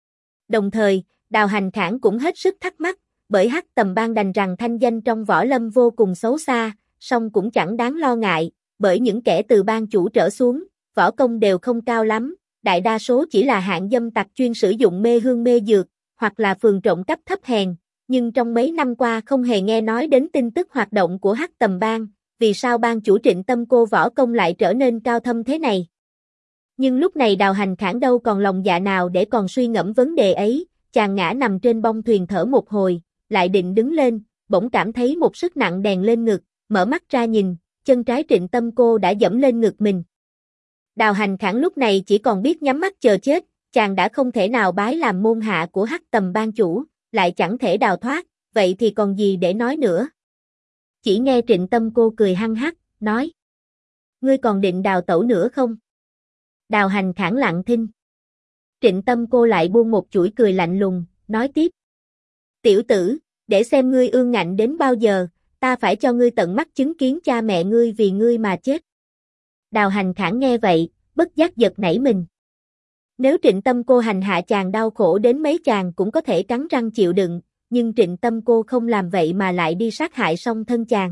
Đồng thời, Đào Hành Khảng cũng hết sức thắc mắc, bởi Hắc Tầm Bang đành rằng thanh danh trong võ lâm vô cùng xấu xa, song cũng chẳng đáng lo ngại, bởi những kẻ từ ban chủ trở xuống, võ công đều không cao lắm, đại đa số chỉ là hạng dâm tặc chuyên sử dụng mê hương mê dược, hoặc là phường trộm cắp thấp hèn, nhưng trong mấy năm qua không hề nghe nói đến tin tức hoạt động của Hắc Tầm Bang, vì sao ban chủ Trịnh Tâm Cô võ công lại trở nên cao thâm thế này. Nhưng lúc này Đào Hành Khảng đâu còn lòng dạ nào để còn suy ngẫm vấn đề ấy, chàng ngã nằm trên bông thuyền thở một hồi, lại định đứng lên, bỗng cảm thấy một sức nặng đè lên ngực, mở mắt ra nhìn, chân trái Trịnh Tâm Cô đã giẫm lên ngực mình. Đào Hành Khảng lúc này chỉ còn biết nhắm mắt chờ chết, chàng đã không thể nào bái làm môn hạ của Hắc Tầm Ban chủ, lại chẳng thể đào thoát, vậy thì còn gì để nói nữa. Chỉ nghe Trịnh Tâm Cô cười hăng hắc, nói: "Ngươi còn định đào tẩu nữa không?" Đào Hành Khảng lặng thinh. Trịnh Tâm Cô lại buông một chuỗi cười lạnh lùng, nói tiếp: "Tiểu tử, để xem ngươi ương ngạnh đến bao giờ, ta phải cho ngươi tận mắt chứng kiến cha mẹ ngươi vì ngươi mà chết." Đào Hành Khảng nghe vậy, bất giác giật nảy mình. Nếu Trịnh Tâm Cô hành hạ chàng đau khổ đến mấy chàng cũng có thể cắn răng chịu đựng, nhưng Trịnh Tâm Cô không làm vậy mà lại đi sát hại song thân chàng.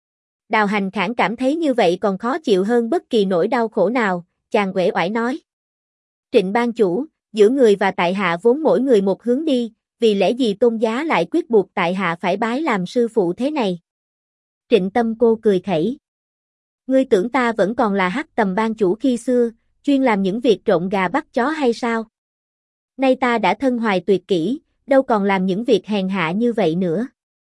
Đào Hành Khảng cảm thấy như vậy còn khó chịu hơn bất kỳ nỗi đau khổ nào, chàng uể oải nói: "Trịnh ban chủ, giữa người và tại hạ vốn mỗi người một hướng đi, vì lẽ gì Tôn giá lại quyết buộc tại hạ phải bái làm sư phụ thế này?" Trịnh Tâm Cô cười khẩy: "Ngươi tưởng ta vẫn còn là Hắc Tầm Ban chủ khi xưa, chuyên làm những việc trộm gà bắt chó hay sao? Nay ta đã thân hoài tuyệt kỹ, đâu còn làm những việc hèn hạ như vậy nữa."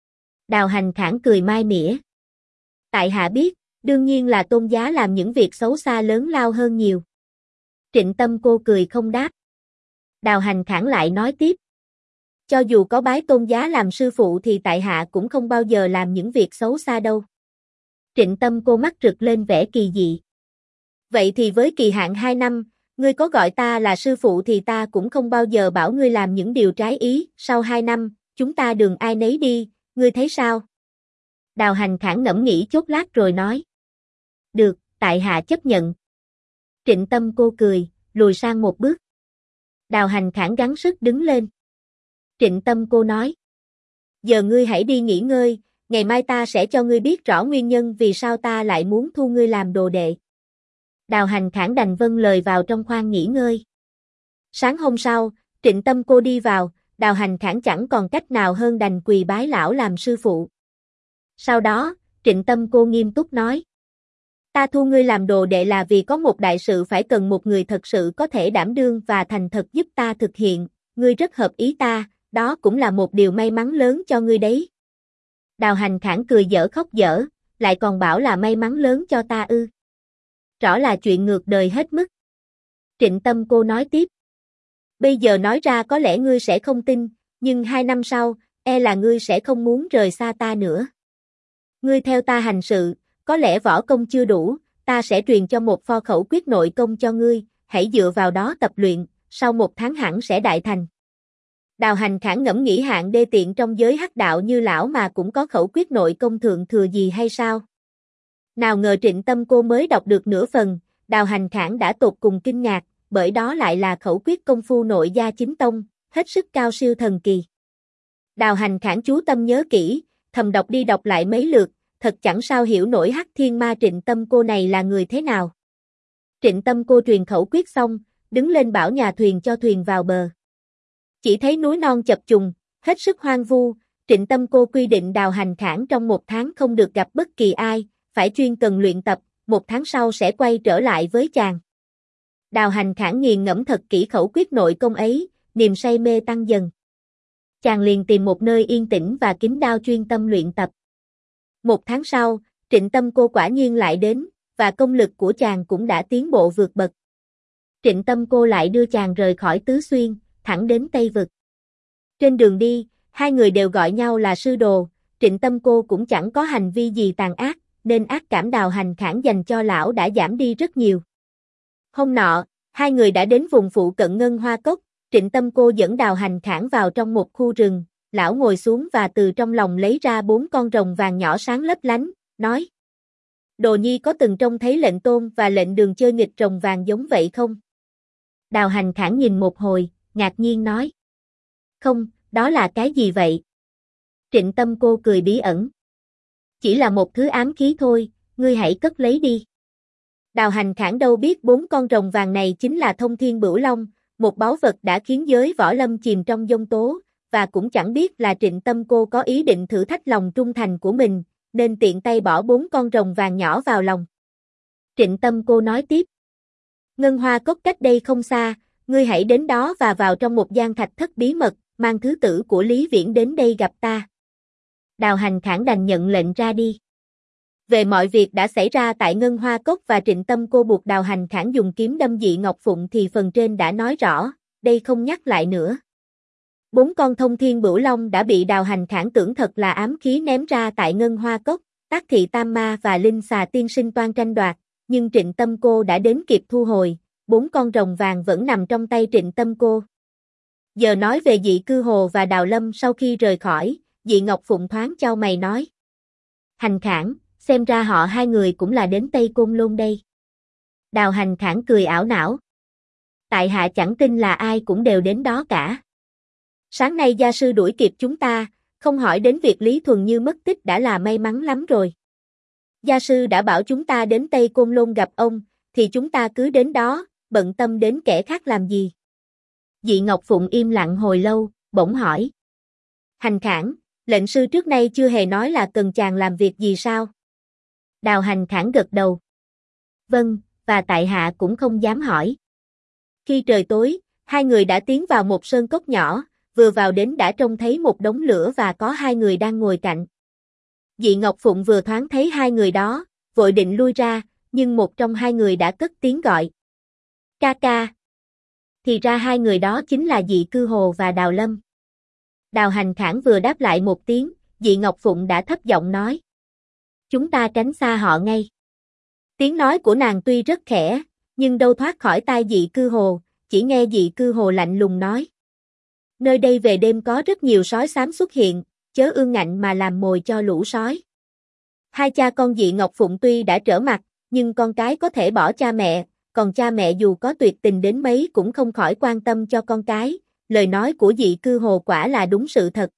Đào Hành Khảng cười mai mỉa: "Tại hạ biết, đương nhiên là Tôn giá làm những việc xấu xa lớn lao hơn nhiều." Trịnh Tâm Cô cười không đáp. Đào Hành Khảng lại nói tiếp: "Cho dù có bái Tôn giá làm sư phụ thì tại hạ cũng không bao giờ làm những việc xấu xa đâu." Trịnh Tâm Cô mắt rực lên vẻ kỳ dị. "Vậy thì với kỳ hạn 2 năm, ngươi có gọi ta là sư phụ thì ta cũng không bao giờ bảo ngươi làm những điều trái ý, sau 2 năm, chúng ta đường ai nấy đi, ngươi thấy sao?" Đào Hành Khảng ngẫm nghĩ chốc lát rồi nói: "Được, tại hạ chấp nhận." Trịnh Tâm Cô cười, lùi sang một bước. Đào Hành Khảng gắng sức đứng lên. Trịnh Tâm Cô nói: "Giờ ngươi hãy đi nghỉ ngơi, ngày mai ta sẽ cho ngươi biết rõ nguyên nhân vì sao ta lại muốn thu ngươi làm đồ đệ." Đào Hành Khảng đành vâng lời vào trong khoang nghỉ ngơi. Sáng hôm sau, Trịnh Tâm Cô đi vào, Đào Hành Khảng chẳng còn cách nào hơn đành quỳ bái lão làm sư phụ. Sau đó, Trịnh Tâm Cô nghiêm túc nói: "Ta thu ngươi làm đồ đệ là vì có một đại sự phải cần một người thật sự có thể đảm đương và thành thật giúp ta thực hiện, ngươi rất hợp ý ta, đó cũng là một điều may mắn lớn cho ngươi đấy." Đào Hành Khảng cười dở khóc dở, lại còn bảo là may mắn lớn cho ta ư? Rõ là chuyện ngược đời hết mức. Trịnh Tâm Cô nói tiếp: "Bây giờ nói ra có lẽ ngươi sẽ không tin, nhưng 2 năm sau, e là ngươi sẽ không muốn rời xa ta nữa. Ngươi theo ta hành sự, có lẽ võ công chưa đủ, ta sẽ truyền cho một pho khẩu quyết nội công cho ngươi, hãy dựa vào đó tập luyện, sau 1 tháng hẳn sẽ đại thành." Đào Hành Khảng ngẫm nghĩ hạng đê tiện trong giới hắc đạo như lão mà cũng có khẩu quyết nội công thượng thừa gì hay sao? Nào ngờ Trịnh Tâm Cô mới đọc được nửa phần, Đào Hành Khảng đã tột cùng kinh ngạc, bởi đó lại là khẩu quyết công phu nội gia chính tông, hết sức cao siêu thần kỳ. Đào Hành Khảng chú tâm nhớ kỹ, thầm đọc đi đọc lại mấy lượt, thật chẳng sao hiểu nổi Hắc Thiên Ma Trịnh Tâm Cô này là người thế nào. Trịnh Tâm Cô truyền khẩu quyết xong, đứng lên bảo nhà thuyền cho thuyền vào bờ. Chỉ thấy núi non chập trùng, hết sức hoang vu, Trịnh Tâm Cô quy định Đào Hành Khảng trong 1 tháng không được gặp bất kỳ ai, phải chuyên cần luyện tập, 1 tháng sau sẽ quay trở lại với chàng. Đào Hành Khảng nghiền ngẫm thật kỹ khẩu quyết nội công ấy, niềm say mê tăng dần. Chàng liền tìm một nơi yên tĩnh và kín đáo chuyên tâm luyện tập. 1 tháng sau, Trịnh Tâm Cô quả nhiên lại đến, và công lực của chàng cũng đã tiến bộ vượt bậc. Trịnh Tâm Cô lại đưa chàng rời khỏi Tứ Xuyên, thẳng đến Tây Vực. Trên đường đi, hai người đều gọi nhau là sư đồ, Trịnh Tâm Cô cũng chẳng có hành vi gì tàn ác, nên ác cảm Đào Hành Khảng dành cho lão đã giảm đi rất nhiều. Hôm nọ, hai người đã đến vùng phụ cận Ngân Hoa Cốc, Trịnh Tâm Cô dẫn Đào Hành Khảng vào trong một khu rừng, lão ngồi xuống và từ trong lòng lấy ra 4 con rồng vàng nhỏ sáng lấp lánh, nói: "Đồ nhi có từng trông thấy lệnh tôn và lệnh đường chơi nghịch rồng vàng giống vậy không?" Đào Hành Khảng nhìn một hồi, ngạc nhiên nói: "Không, đó là cái gì vậy?" Trịnh Tâm Cô cười bí ẩn: "Chỉ là một thứ ám khí thôi, ngươi hãy cất lấy đi." Đào Hành Khảng đâu biết 4 con rồng vàng này chính là Thông Thiên Bửu Long, một báu vật đã khiến giới võ lâm chìm trong giông tố, và cũng chẳng biết là Trịnh Tâm Cô có ý định thử thách lòng trung thành của mình, nên tiện tay bỏ 4 con rồng vàng nhỏ vào lòng. Trịnh Tâm Cô nói tiếp: "Ngân Hoa Cốc cách đây không xa, ngươi hãy đến đó và vào trong một gian thạch thất bí mật, mang thứ tử của Lý Viễn đến đây gặp ta." Đào Hành Khảng đành nhận lệnh ra đi. Về mọi việc đã xảy ra tại Ngân Hoa Cốc và Trịnh Tâm Cô buộc Đào Hành Khảng dùng kiếm đâm Dị Ngọc Phụng thì phần trên đã nói rõ, đây không nhắc lại nữa. 4 con Thông Thiên Bửu Long đã bị Đào Hành Khảng tưởng thật là ám khí ném ra tại Ngân Hoa Cốc, Tác Thị Tam Ma và Linh Xà Tiên Sinh toan tranh đoạt, nhưng Trịnh Tâm Cô đã đến kịp thu hồi, 4 con rồng vàng vẫn nằm trong tay Trịnh Tâm Cô. Giờ nói về Dị Cư Hồ và Đào Lâm sau khi rời khỏi, Dị Ngọc Phụng thoáng chau mày nói. Hành Khảng, xem ra họ hai người cũng là đến Tây Côn Lôn đây. Đào Hành Khảng cười ảo não. Tại hạ chẳng tin là ai cũng đều đến đó cả. Sáng nay gia sư đuổi kịp chúng ta, không hỏi đến việc Lý Thuần Như mất tích đã là may mắn lắm rồi. Gia sư đã bảo chúng ta đến Tây Côn Lôn gặp ông, thì chúng ta cứ đến đó, bận tâm đến kẻ khác làm gì. Dị Ngọc Phụng im lặng hồi lâu, bỗng hỏi. Hành Khảng, lệnh sư trước nay chưa hề nói là cần chàng làm việc gì sao? Đào Hành Khảng gật đầu. Vâng, và tại hạ cũng không dám hỏi. Khi trời tối, hai người đã tiến vào một sơn cốc nhỏ, vừa vào đến đã trông thấy một đống lửa và có hai người đang ngồi cạnh. Dị Ngọc Phụng vừa thoáng thấy hai người đó, vội định lui ra, nhưng một trong hai người đã cất tiếng gọi. Ca ca. Thì ra hai người đó chính là Dị Cư Hồ và Đào Lâm. Đào Hành Khảng vừa đáp lại một tiếng, Dị Ngọc Phụng đã thấp giọng nói. Chúng ta tránh xa họ ngay. Tiếng nói của nàng tuy rất khẽ, nhưng đâu thoát khỏi tai Dị Cư Hồ, chỉ nghe Dị Cư Hồ lạnh lùng nói. Nơi đây về đêm có rất nhiều sói xám xuất hiện, chớ ương ngạnh mà làm mồi cho lũ sói. Hai cha con Dị Ngọc Phụng tuy đã trở mặt, nhưng con cái có thể bỏ cha mẹ, còn cha mẹ dù có tuyệt tình đến mấy cũng không khỏi quan tâm cho con cái, lời nói của Dị Cư Hồ quả là đúng sự thật.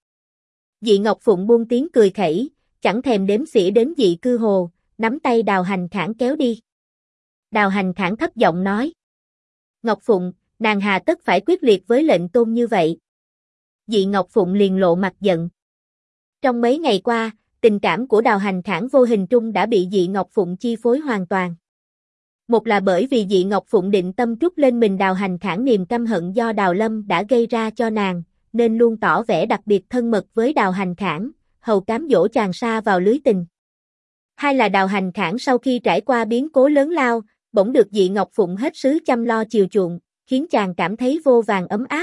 Dị Ngọc Phụng buông tiếng cười khẩy, chẳng thèm đếm xỉa đến Dị Cư Hồ, nắm tay Đào Hành Khảng kéo đi. Đào Hành Khảng thấp giọng nói. Ngọc Phụng, nàng hà tất phải quyết liệt với lệnh tôn như vậy. Dị Ngọc Phụng liền lộ mặt giận. Trong mấy ngày qua, tình cảm của Đào Hành Khảng vô hình trung đã bị Dị Ngọc Phụng chi phối hoàn toàn. Một là bởi vì Dị Ngọc Phụng định tâm trút lên mình Đào Hành Khảng niềm căm hận do Đào Lâm đã gây ra cho nàng, nên luôn tỏ vẻ đặc biệt thân mật với Đào Hành Khảng, hầu cám dỗ chàng sa vào lưới tình. Hai là Đào Hành Khảng sau khi trải qua biến cố lớn lao, bỗng được Dị Ngọc Phụng hết sức chăm lo chiều chuộng, khiến chàng cảm thấy vô vàn ấm áp.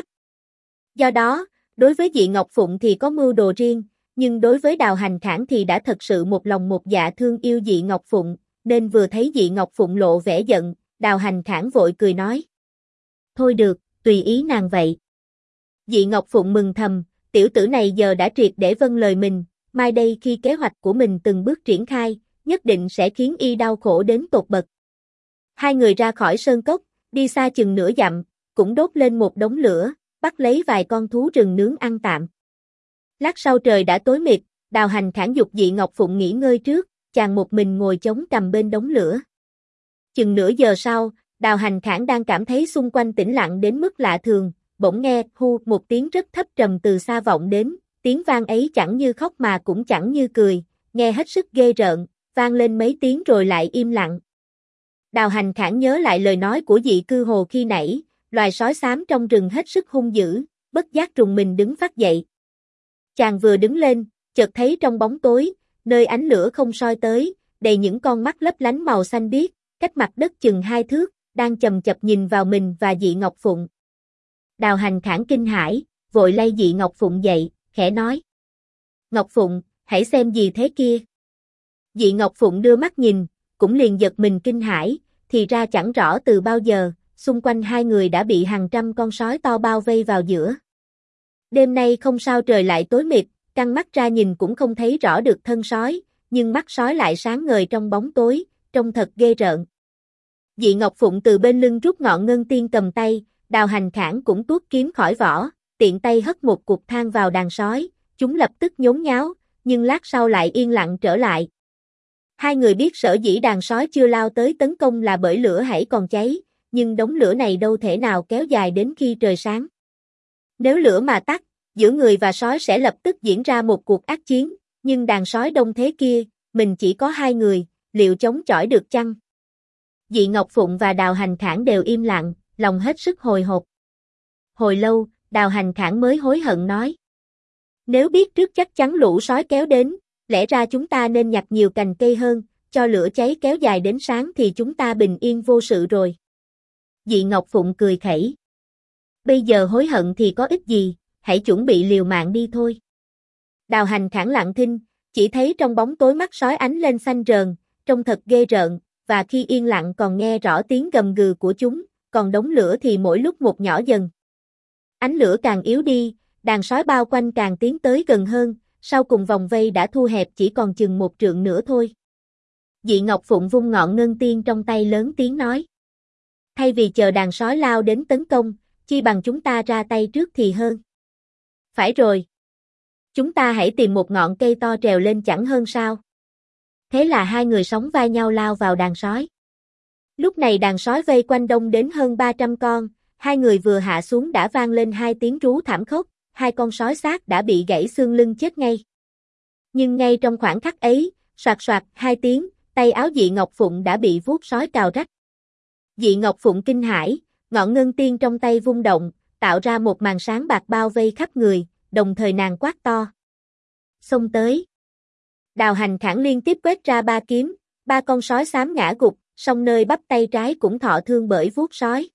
Do đó, đối với Dị Ngọc Phụng thì có mưu đồ riêng, nhưng đối với Đào Hành Khảng thì đã thật sự một lòng một dạ thương yêu Dị Ngọc Phụng, nên vừa thấy Dị Ngọc Phụng lộ vẻ giận, Đào Hành Khảng vội cười nói. Thôi được, tùy ý nàng vậy. Dị Ngọc Phụng mừng thầm, tiểu tử này giờ đã triệt để vâng lời mình, mai đây khi kế hoạch của mình từng bước triển khai, nhất định sẽ khiến y đau khổ đến tột bậc. Hai người ra khỏi sơn cốc, đi xa chừng nửa dặm, cũng đốt lên một đống lửa, bắt lấy vài con thú rừng nướng ăn tạm. Lát sau trời đã tối mịt, Đào Hành Khảng dục Dị Ngọc Phụng nghỉ ngơi trước, chàng một mình ngồi chống cằm bên đống lửa. Chừng nửa giờ sau, Đào Hành Khảng đang cảm thấy xung quanh tĩnh lặng đến mức lạ thường, bỗng nghe hu một tiếng rất thấp trầm từ xa vọng đến, tiếng vang ấy chẳng như khóc mà cũng chẳng như cười, nghe hết sức ghê rợn, vang lên mấy tiếng rồi lại im lặng. Đào Hành Khảng nhớ lại lời nói của Dị Cư Hồ khi nãy, loài sói xám trong rừng hết sức hung dữ, bất giác rùng mình đứng phát dậy. Chàng vừa đứng lên, chợt thấy trong bóng tối, nơi ánh lửa không soi tới, đầy những con mắt lấp lánh màu xanh biếc, cách mặt đất chừng 2 thước, đang chầm chập nhìn vào mình và Dị Ngọc Phụng. Đào Hành Khảng kinh hãi, vội lay Dị Ngọc Phụng dậy, khẽ nói. Ngọc Phụng, hãy xem gì thế kia. Dị Ngọc Phụng đưa mắt nhìn, cũng liền giật mình kinh hãi, thì ra chẳng rõ từ bao giờ, xung quanh hai người đã bị hàng trăm con sói to bao vây vào giữa. Đêm nay không sao trời lại tối mịt, căng mắt ra nhìn cũng không thấy rõ được thân sói, nhưng mắt sói lại sáng ngời trong bóng tối, trông thật ghê rợn. Dị Ngọc Phụng từ bên lưng rút ngọn ngân tiên cầm tay, Đào Hành Khảng cũng tuốt kiếm khỏi vỏ, tiện tay hất một cục than vào đàn sói, chúng lập tức nhốn nháo, nhưng lát sau lại yên lặng trở lại. Hai người biết sở dĩ đàn sói chưa lao tới tấn công là bởi lửa hãy còn cháy, nhưng đống lửa này đâu thể nào kéo dài đến khi trời sáng. Nếu lửa mà tắt, giữa người và sói sẽ lập tức diễn ra một cuộc ác chiến, nhưng đàn sói đông thế kia, mình chỉ có hai người, liệu chống chọi được chăng? Dị Ngọc Phụng và Đào Hành Khảng đều im lặng, lòng hết sức hồi hộp. Hồi lâu, Đào Hành Khảng mới hối hận nói. Nếu biết trước chắc chắn lũ sói kéo đến, lẽ ra chúng ta nên nhặt nhiều cành cây hơn, cho lửa cháy kéo dài đến sáng thì chúng ta bình yên vô sự rồi. Dị Ngọc Phụng cười khẩy. Bây giờ hối hận thì có ích gì, hãy chuẩn bị liều mạng đi thôi. Đào Hành Khản lặng thinh, chỉ thấy trong bóng tối mắt sói ánh lên xanh rờn, trông thật ghê rợn, và khi yên lặng còn nghe rõ tiếng gầm gừ của chúng, còn đống lửa thì mỗi lúc một nhỏ dần. Ánh lửa càng yếu đi, đàn sói bao quanh càng tiến tới gần hơn, sau cùng vòng vây đã thu hẹp chỉ còn chừng 1 trượng nữa thôi. Dị Ngọc Phụng vung ngọn ngân tiên trong tay lớn tiếng nói. Thay vì chờ đàn sói lao đến tấn công, chi bằng chúng ta ra tay trước thì hơn. Phải rồi. Chúng ta hãy tìm một ngọn cây to trèo lên chẳng hơn sao. Thế là hai người sóng vai nhau lao vào đàn sói. Lúc này đàn sói vây quanh đông đến hơn 300 con, hai người vừa hạ xuống đã vang lên 2 tiếng rú thảm khốc, 2 con sói xác đã bị gãy xương lưng chết ngay. Nhưng ngay trong khoảnh khắc ấy, soạt soạt 2 tiếng, tay áo Dị Ngọc Phụng đã bị vuốt sói cào rách. Dị Ngọc Phụng kinh hãi, ngọn ngân tiên trong tay vung động, tạo ra một màn sáng bạc bao vây khắp người, đồng thời nàng quát to. Xông tới. Đào Hành Khản liên tiếp quét ra 3 kiếm, 3 con sói xám ngã gục, song nơi bắp tay trái cũng thọ thương bởi vuốt sói.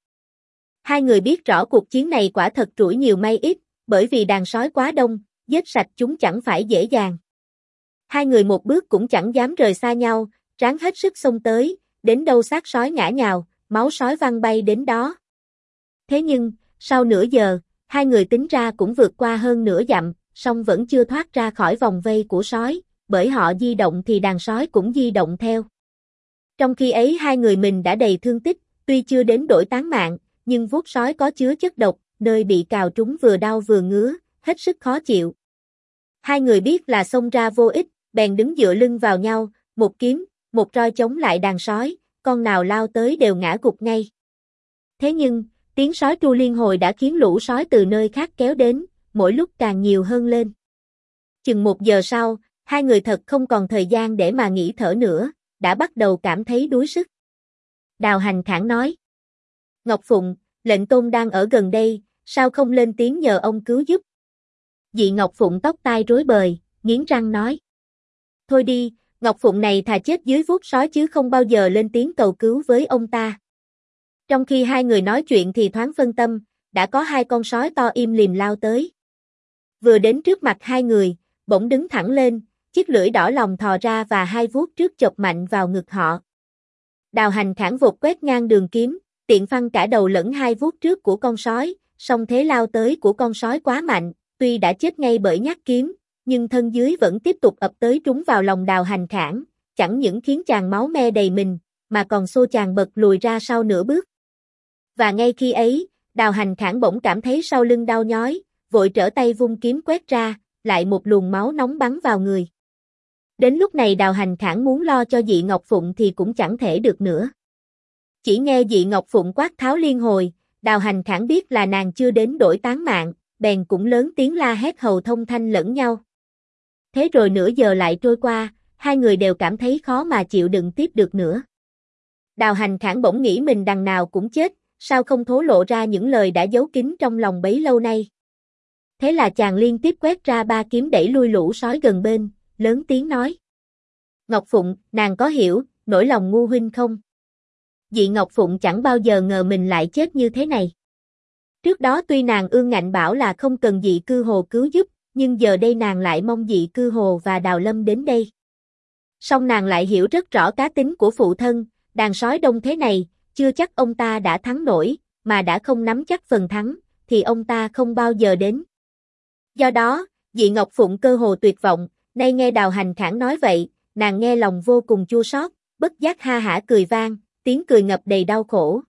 Hai người biết rõ cuộc chiến này quả thật rủi nhiều may ít, bởi vì đàn sói quá đông, giết sạch chúng chẳng phải dễ dàng. Hai người một bước cũng chẳng dám rời xa nhau, ráng hết sức xông tới, đến đâu xác sói ngã nhào, máu sói văng bay đến đó. Thế nhưng, sau nửa giờ, hai người tính ra cũng vượt qua hơn nửa dặm, song vẫn chưa thoát ra khỏi vòng vây của sói, bởi họ di động thì đàn sói cũng di động theo. Trong khi ấy hai người mình đã đầy thương tích, tuy chưa đến đổi tán mạng, nhưng vuốt sói có chứa chất độc, nơi bị cào trúng vừa đau vừa ngứa, hết sức khó chịu. Hai người biết là xông ra vô ích, bèn đứng dựa lưng vào nhau, một kiếm, một roi chống lại đàn sói, con nào lao tới đều ngã gục ngay. Thế nhưng, tiếng sói tru liên hồi đã khiến lũ sói từ nơi khác kéo đến, mỗi lúc càng nhiều hơn lên. Chừng 1 giờ sau, hai người thật không còn thời gian để mà nghỉ thở nữa, đã bắt đầu cảm thấy đuối sức. Đào Hành Khản nói. Ngọc Phụng, lệnh tôn đang ở gần đây, sao không lên tiếng nhờ ông cứu giúp? Dị Ngọc Phụng tóc tai rối bời, nghiến răng nói. Thôi đi, Ngọc Phụng này thà chết dưới vuốt sói chứ không bao giờ lên tiếng cầu cứu với ông ta. Trong khi hai người nói chuyện thì thoáng phân tâm, đã có 2 con sói to im lìm lao tới. Vừa đến trước mặt hai người, bỗng đứng thẳng lên, chiếc lưỡi đỏ lòm thò ra và 2 vuốt trước chộp mạnh vào ngực họ. Đào Hành Khản vụt quét ngang đường kiếm, tiện phăng cả đầu lẫn 2 vuốt trước của con sói, song thế lao tới của con sói quá mạnh, tuy đã chết ngay bởi nhát kiếm, nhưng thân dưới vẫn tiếp tục ập tới trúng vào lòng Đào Hành Khản, chẳng những khiến chàng máu me đầy mình, mà còn xô chàng bật lùi ra sau nửa bước. Và ngay khi ấy, Đào Hành Khản bỗng cảm thấy sau lưng đau nhói, vội trở tay vung kiếm quét ra, lại một luồng máu nóng bắn vào người. Đến lúc này Đào Hành Khản muốn lo cho Dị Ngọc Phụng thì cũng chẳng thể được nữa. Chỉ nghe Dị Ngọc Phụng quát tháo liên hồi, Đào Hành Khản biết là nàng chưa đến đổi tán mạng, bèn cũng lớn tiếng la hét hầu thông thanh lẫn nhau. Thế rồi nửa giờ lại trôi qua, hai người đều cảm thấy khó mà chịu đựng tiếp được nữa. Đào Hành Khản bỗng nghĩ mình đằng nào cũng chết, sao không thổ lộ ra những lời đã giấu kín trong lòng bấy lâu nay. Thế là chàng liên tiếp quét ra 3 kiếm đẩy lui lũ sói gần bên, lớn tiếng nói. Ngọc Phụng, nàng có hiểu, nỗi lòng ngu huynh không? Dị Ngọc Phụng chẳng bao giờ ngờ mình lại chết như thế này. Trước đó tuy nàng ương ngạnh bảo là không cần Dị Cư Hồ cứu giúp, nhưng giờ đây nàng lại mong Dị Cư Hồ và Đào Lâm đến đây. Song nàng lại hiểu rất rõ cá tính của phụ thân, đàn sói đông thế này, chưa chắc ông ta đã thắng nổi, mà đã không nắm chắc phần thắng, thì ông ta không bao giờ đến. Do đó, Dị Ngọc Phụng cơ hồ tuyệt vọng, nay nghe Đào Hành Khản nói vậy, nàng nghe lòng vô cùng chua xót, bất giác ha hả cười vang, tiếng cười ngập đầy đau khổ.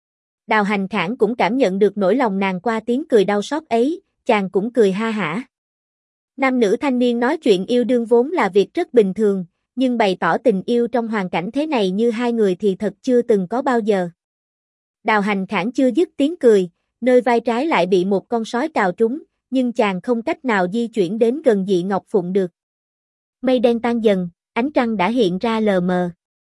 Đào Hành Khản cũng cảm nhận được nỗi lòng nàng qua tiếng cười đau xót ấy, chàng cũng cười ha hả. Nam nữ thanh niên nói chuyện yêu đương vốn là việc rất bình thường, nhưng bày tỏ tình yêu trong hoàn cảnh thế này như hai người thì thật chưa từng có bao giờ. Đào Hành Khản chưa dứt tiếng cười, nơi vai trái lại bị một con sói cào trúng, nhưng chàng không cách nào di chuyển đến gần Dị Ngọc Phụng được. Mây đen tan dần, ánh trăng đã hiện ra lờ mờ.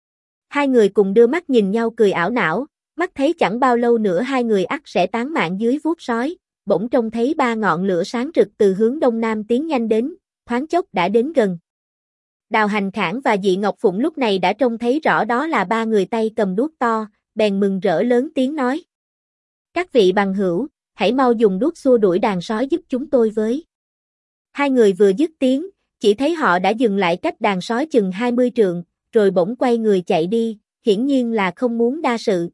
Hai người cùng đưa mắt nhìn nhau cười ảo não, mắt thấy chẳng bao lâu nữa hai người ắt sẽ tán mạng dưới vuốt sói, bỗng trông thấy ba ngọn lửa sáng rực từ hướng đông nam tiến nhanh đến, thoáng chốc đã đến gần. Đào Hành Khảng và Dị Ngọc Phụng lúc này đã trông thấy rõ đó là ba người tay cầm đuốc to, bèn mừng rỡ lớn tiếng nói. Các vị bằng hữu, hãy mau dùng đuốc xua đuổi đàn sói giúp chúng tôi với. Hai người vừa dứt tiếng, chỉ thấy họ đã dừng lại cách đàn sói chừng 20 trượng, rồi bỗng quay người chạy đi, hiển nhiên là không muốn đa sự.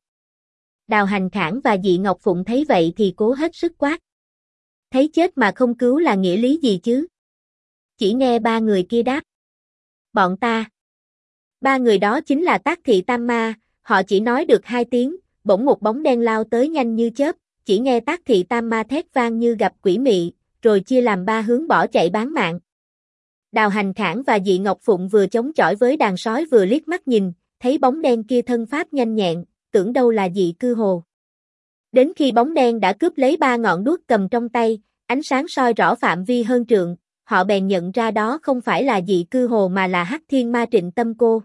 Đào Hành Khảng và Dị Ngọc Phụng thấy vậy thì cố hết sức quát. Thấy chết mà không cứu là nghĩa lý gì chứ? Chỉ nghe ba người kia đáp. Bọn ta. Ba người đó chính là Tác Thị Tam Ma, họ chỉ nói được hai tiếng, bỗng một bóng đen lao tới nhanh như chớp, chỉ nghe Tác Thị Tam Ma thét vang như gặp quỷ mị, rồi chia làm ba hướng bỏ chạy bán mạng. Đào Hành Khảng và Dị Ngọc Phụng vừa chống chọi với đàn sói vừa liếc mắt nhìn, thấy bóng đen kia thân pháp nhanh nhẹn, tưởng đâu là Dị Cư Hồ. Đến khi bóng đen đã cướp lấy ba ngọn đuốc cầm trong tay, ánh sáng soi rõ phạm vi hơn trượng, họ bèn nhận ra đó không phải là Dị Cư Hồ mà là Hắc Thiên Ma Trịnh Tâm Cô.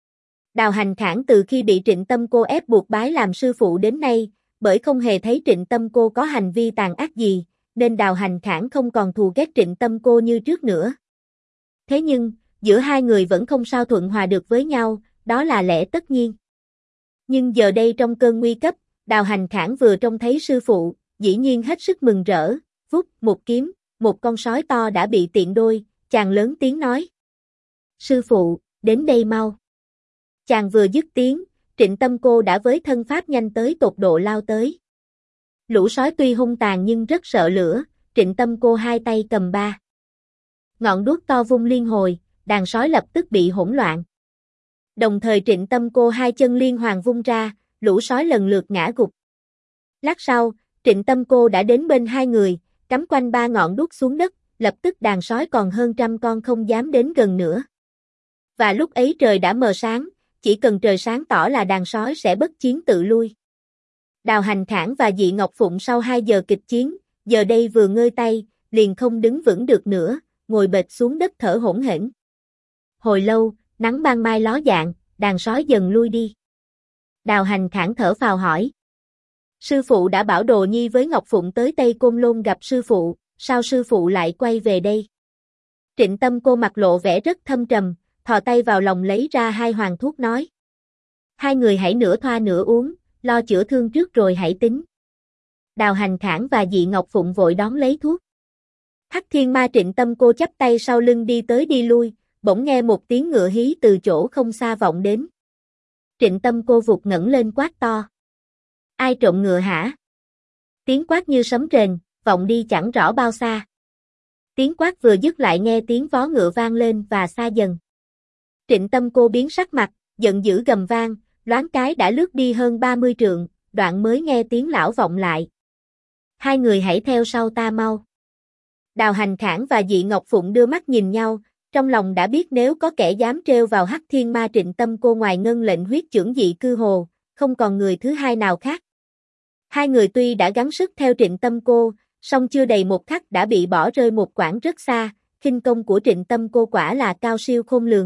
Đào Hành Khảng từ khi bị Trịnh Tâm Cô ép buộc bái làm sư phụ đến nay, bởi không hề thấy Trịnh Tâm Cô có hành vi tàn ác gì, nên Đào Hành Khảng không còn thù ghét Trịnh Tâm Cô như trước nữa. Thế nhưng, giữa hai người vẫn không sao thuận hòa được với nhau, đó là lẽ tất nhiên. Nhưng giờ đây trong cơn nguy cấp, Đào Hành Khảng vừa trông thấy sư phụ, dĩ nhiên hết sức mừng rỡ, vút một kiếm, một con sói to đã bị tiện đôi, chàng lớn tiếng nói. Sư phụ, đến đây mau. Chàng vừa dứt tiếng, Trịnh Tâm Cô đã với thân pháp nhanh tới tột độ lao tới. Lũ sói tuy hung tàn nhưng rất sợ lửa, Trịnh Tâm Cô hai tay cầm ba ngọn đuốc to vung liên hồi, đàn sói lập tức bị hỗn loạn. Đồng thời Trịnh Tâm Cô hai chân liên hoàn vung ra, lũ sói lần lượt ngã gục. Lát sau, Trịnh Tâm Cô đã đến bên hai người, cắm quanh ba ngọn đuốc xuống đất, lập tức đàn sói còn hơn trăm con không dám đến gần nữa. Và lúc ấy trời đã mờ sáng, chỉ cần trời sáng tỏ là đàn sói sẽ bất chiến tự lui. Đào Hành Khảng và Dị Ngọc Phụng sau 2 giờ kịch chiến, giờ đây vừa ngơi tay, liền không đứng vững được nữa, ngồi bệt xuống đất thở hổn hển. Hồi lâu, nắng ban mai ló dạng, đàn sói dần lui đi. Đào Hành Khảng thở phào hỏi. Sư phụ đã bảo Đồ Nhi với Ngọc Phụng tới Tây Côn Lôn gặp sư phụ, sao sư phụ lại quay về đây? Trịnh Tâm Cô mặt lộ vẻ rất thâm trầm, thò tay vào lòng lấy ra 2 hoàng thuốc nói. Hai người hãy nửa thoa nửa uống, lo chữa thương trước rồi hãy tính. Đào Hành Khảng và Dị Ngọc Phụng vội đón lấy thuốc. Hắc Thiên Ma Trịnh Tâm Cô chắp tay sau lưng đi tới đi lui, bỗng nghe một tiếng ngựa hí từ chỗ không xa vọng đến. Trịnh Tâm Cô vụt ngẩng lên quát to. Ai trộm ngựa hả? Tiếng quát như sấm rền, vọng đi chẳng rõ bao xa. Tiếng quát vừa dứt lại nghe tiếng vó ngựa vang lên và xa dần. Trịnh Tâm Cô biến sắc mặt, giận dữ gầm vang, loáng cái đã lướt đi hơn 30 trượng, đoạn mới nghe tiếng lão vọng lại. Hai người hãy theo sau ta mau. Đào Hành Khảng và Dị Ngọc Phụng đưa mắt nhìn nhau, trong lòng đã biết nếu có kẻ dám trêu vào Hắc Thiên Ma Trịnh Tâm Cô ngoài ngân lệnh huyết chưởng Dị Cư Hồ, không còn người thứ hai nào khác. Hai người tuy đã gắng sức theo Trịnh Tâm Cô, song chưa đầy một khắc đã bị bỏ rơi một quãng rất xa, khinh công của Trịnh Tâm Cô quả là cao siêu khôn lường.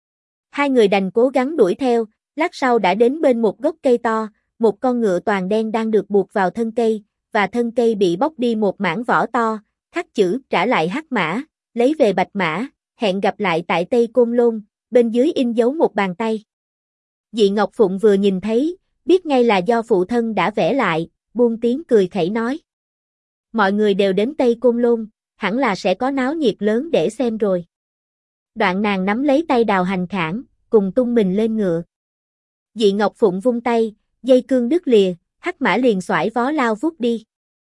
Hai người đành cố gắng đuổi theo, lát sau đã đến bên một gốc cây to, một con ngựa toàn đen đang được buộc vào thân cây, và thân cây bị bóc đi một mảng vỏ to, khắc chữ trả lại Hắc Mã, lấy về Bạch Mã, hẹn gặp lại tại Tây Côn Lôn, bên dưới in dấu một bàn tay. Dị Ngọc Phụng vừa nhìn thấy, biết ngay là do phụ thân đã vẽ lại, buông tiếng cười khẩy nói. Mọi người đều đến Tây Côn Lôn, hẳn là sẽ có náo nhiệt lớn để xem rồi. Đoạn nàng nắm lấy tay Đào Hành Khảng, cùng tung mình lên ngựa. Dị Ngọc Phụng vung tay, dây cương đứt lìa, Hắc Mã liền xoải vó lao vút đi.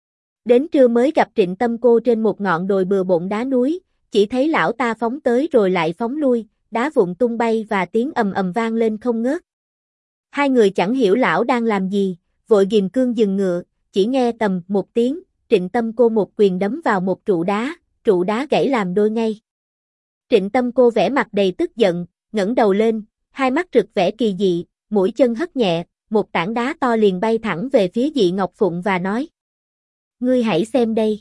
Đến trưa mới gặp Trịnh Tâm Cô trên một ngọn đồi bừa bộn đá núi, chỉ thấy lão ta phóng tới rồi lại phóng lui, đá vụn tung bay và tiếng ầm ầm vang lên không ngớt. Hai người chẳng hiểu lão đang làm gì, vội ghìm cương dừng ngựa, chỉ nghe tầm một tiếng, Trịnh Tâm Cô một quyền đấm vào một trụ đá gãy làm đôi ngay. Trịnh Tâm Cô vẻ mặt đầy tức giận, ngẩng đầu lên, hai mắt rực vẻ kỳ dị, mũi chân hất nhẹ, một tảng đá to liền bay thẳng về phía Dị Ngọc Phụng và nói. Ngươi hãy xem đây.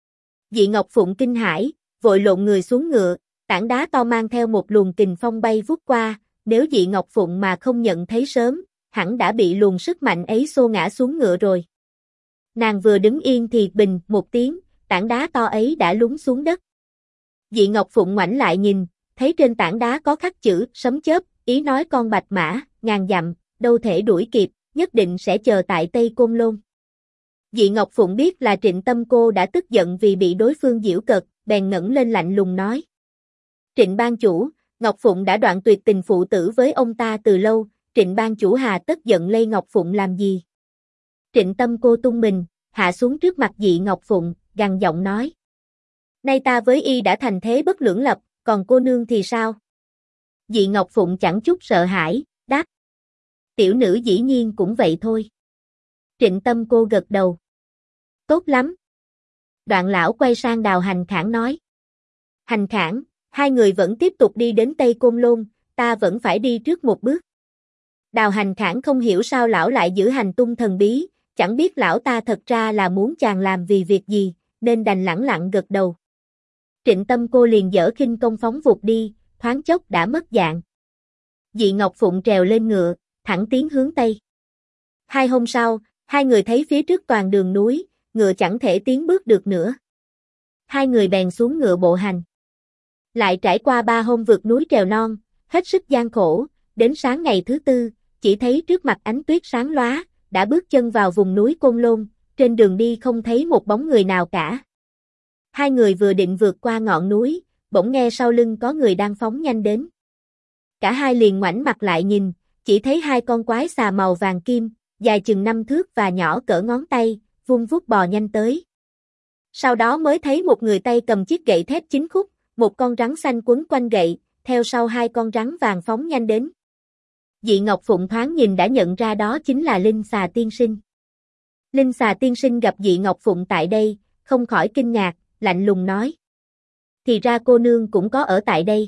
Dị Ngọc Phụng kinh hãi, vội lộn người xuống ngựa, tảng đá to mang theo một luồng kình phong bay vút qua, nếu Dị Ngọc Phụng mà không nhận thấy sớm, hẳn đã bị luồng sức mạnh ấy xô ngã xuống ngựa rồi. Nàng vừa đứng yên thì bình một tiếng, tảng đá to ấy đã lún xuống đất. Dị Ngọc Phụng ngoảnh lại nhìn, thấy trên tảng đá có khắc chữ sấm chớp, ý nói con bạch mã, ngàn dặm, đâu thể đuổi kịp, nhất định sẽ chờ tại Tây Côn Lôn. Dị Ngọc Phụng biết là Trịnh Tâm cô đã tức giận vì bị đối phương giễu cợt, bèn ngẩng lên lạnh lùng nói. Trịnh ban chủ, Ngọc Phụng đã đoạn tuyệt tình phụ tử với ông ta từ lâu, Trịnh ban chủ hà tất giận lây Ngọc Phụng làm gì? Trịnh Tâm cô tung mình, hạ xuống trước mặt Dị Ngọc Phụng, gằn giọng nói. Nay ta với y đã thành thế bất lưỡng lập, còn cô nương thì sao? Dị Ngọc Phụng chẳng chút sợ hãi, đáp. Tiểu nữ dĩ nhiên cũng vậy thôi. Trịnh Tâm cô gật đầu. Tốt lắm. Đoạn lão quay sang Đào Hành Khảng nói. Hành Khảng, hai người vẫn tiếp tục đi đến Tây Côn Lôn, ta vẫn phải đi trước một bước. Đào Hành Khảng không hiểu sao lão lại giữ hành tung thần bí, chẳng biết lão ta thật ra là muốn chàng làm vì việc gì, nên đành lẳng lặng gật đầu. Trịnh Tâm cô liền dở khinh công phóng vụt đi, thoáng chốc đã mất dạng. Dị Ngọc Phụng trèo lên ngựa, thẳng tiến hướng Tây. 2 hôm sau, hai người thấy phía trước toàn đường núi, ngựa chẳng thể tiến bước được nữa. Hai người bèn xuống ngựa bộ hành. Lại trải qua 3 hôm vượt núi trèo non, hết sức gian khổ, đến sáng ngày thứ 4, chỉ thấy trước mặt ánh tuyết sáng lóa, đã bước chân vào vùng núi Côn Lôn, trên đường đi không thấy một bóng người nào cả. Hai người vừa định vượt qua ngọn núi, bỗng nghe sau lưng có người đang phóng nhanh đến. Cả hai liền ngoảnh mặt lại nhìn, chỉ thấy 2 con quái xà màu vàng kim, dài chừng 5 thước và nhỏ cỡ ngón tay, vung vút bò nhanh tới. Sau đó mới thấy một người tay cầm chiếc gậy thép 9 khúc, một con rắn xanh quấn quanh gậy, theo sau 2 con rắn vàng phóng nhanh đến. Dị Ngọc Phụng thoáng nhìn đã nhận ra đó chính là Linh Xà Tiên Sinh. Linh Xà Tiên Sinh gặp Dị Ngọc Phụng tại đây, không khỏi kinh ngạc, lạnh lùng nói. Thì ra cô nương cũng có ở tại đây.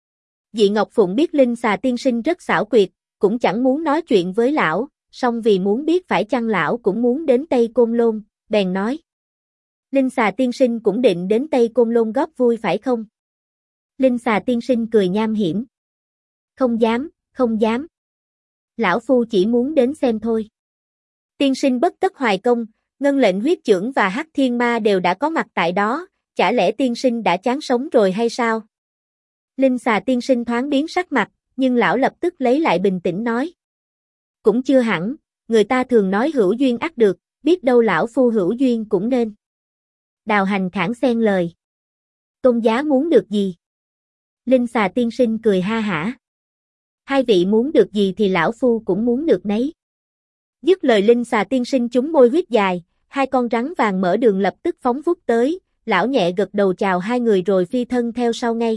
Dị Ngọc Phụng biết Linh Xà Tiên Sinh rất xảo quyệt, cũng chẳng muốn nói chuyện với lão, song vì muốn biết phải chăng lão cũng muốn đến Tây Côn Lôn, bèn nói. Linh Xà Tiên Sinh cũng định đến Tây Côn Lôn góp vui phải không? Linh Xà Tiên Sinh cười nham hiểm. Không dám, không dám. Lão phu chỉ muốn đến xem thôi. Tiên sinh bất tất hoài công, Ngân Lệnh Huyết Chưởng và Hắc Thiên Ma đều đã có mặt tại đó, chả lẽ tiên sinh đã chán sống rồi hay sao? Linh Xà Tiên Sinh thoáng biến sắc mặt, nhưng lão lập tức lấy lại bình tĩnh nói. Cũng chưa hẳn, người ta thường nói hữu duyên ắt được, biết đâu lão phu hữu duyên cũng nên. Đào Hành Khảng xen lời. Tôn giá muốn được gì? Linh Xà Tiên Sinh cười ha hả. Hai vị muốn được gì thì lão phu cũng muốn được nấy. Dứt lời Linh Xà Tiên Sinh chúng môi huyết dài, 2 con rắn vàng mở đường lập tức phóng vút tới, lão nhẹ gật đầu chào hai người rồi phi thân theo sau ngay.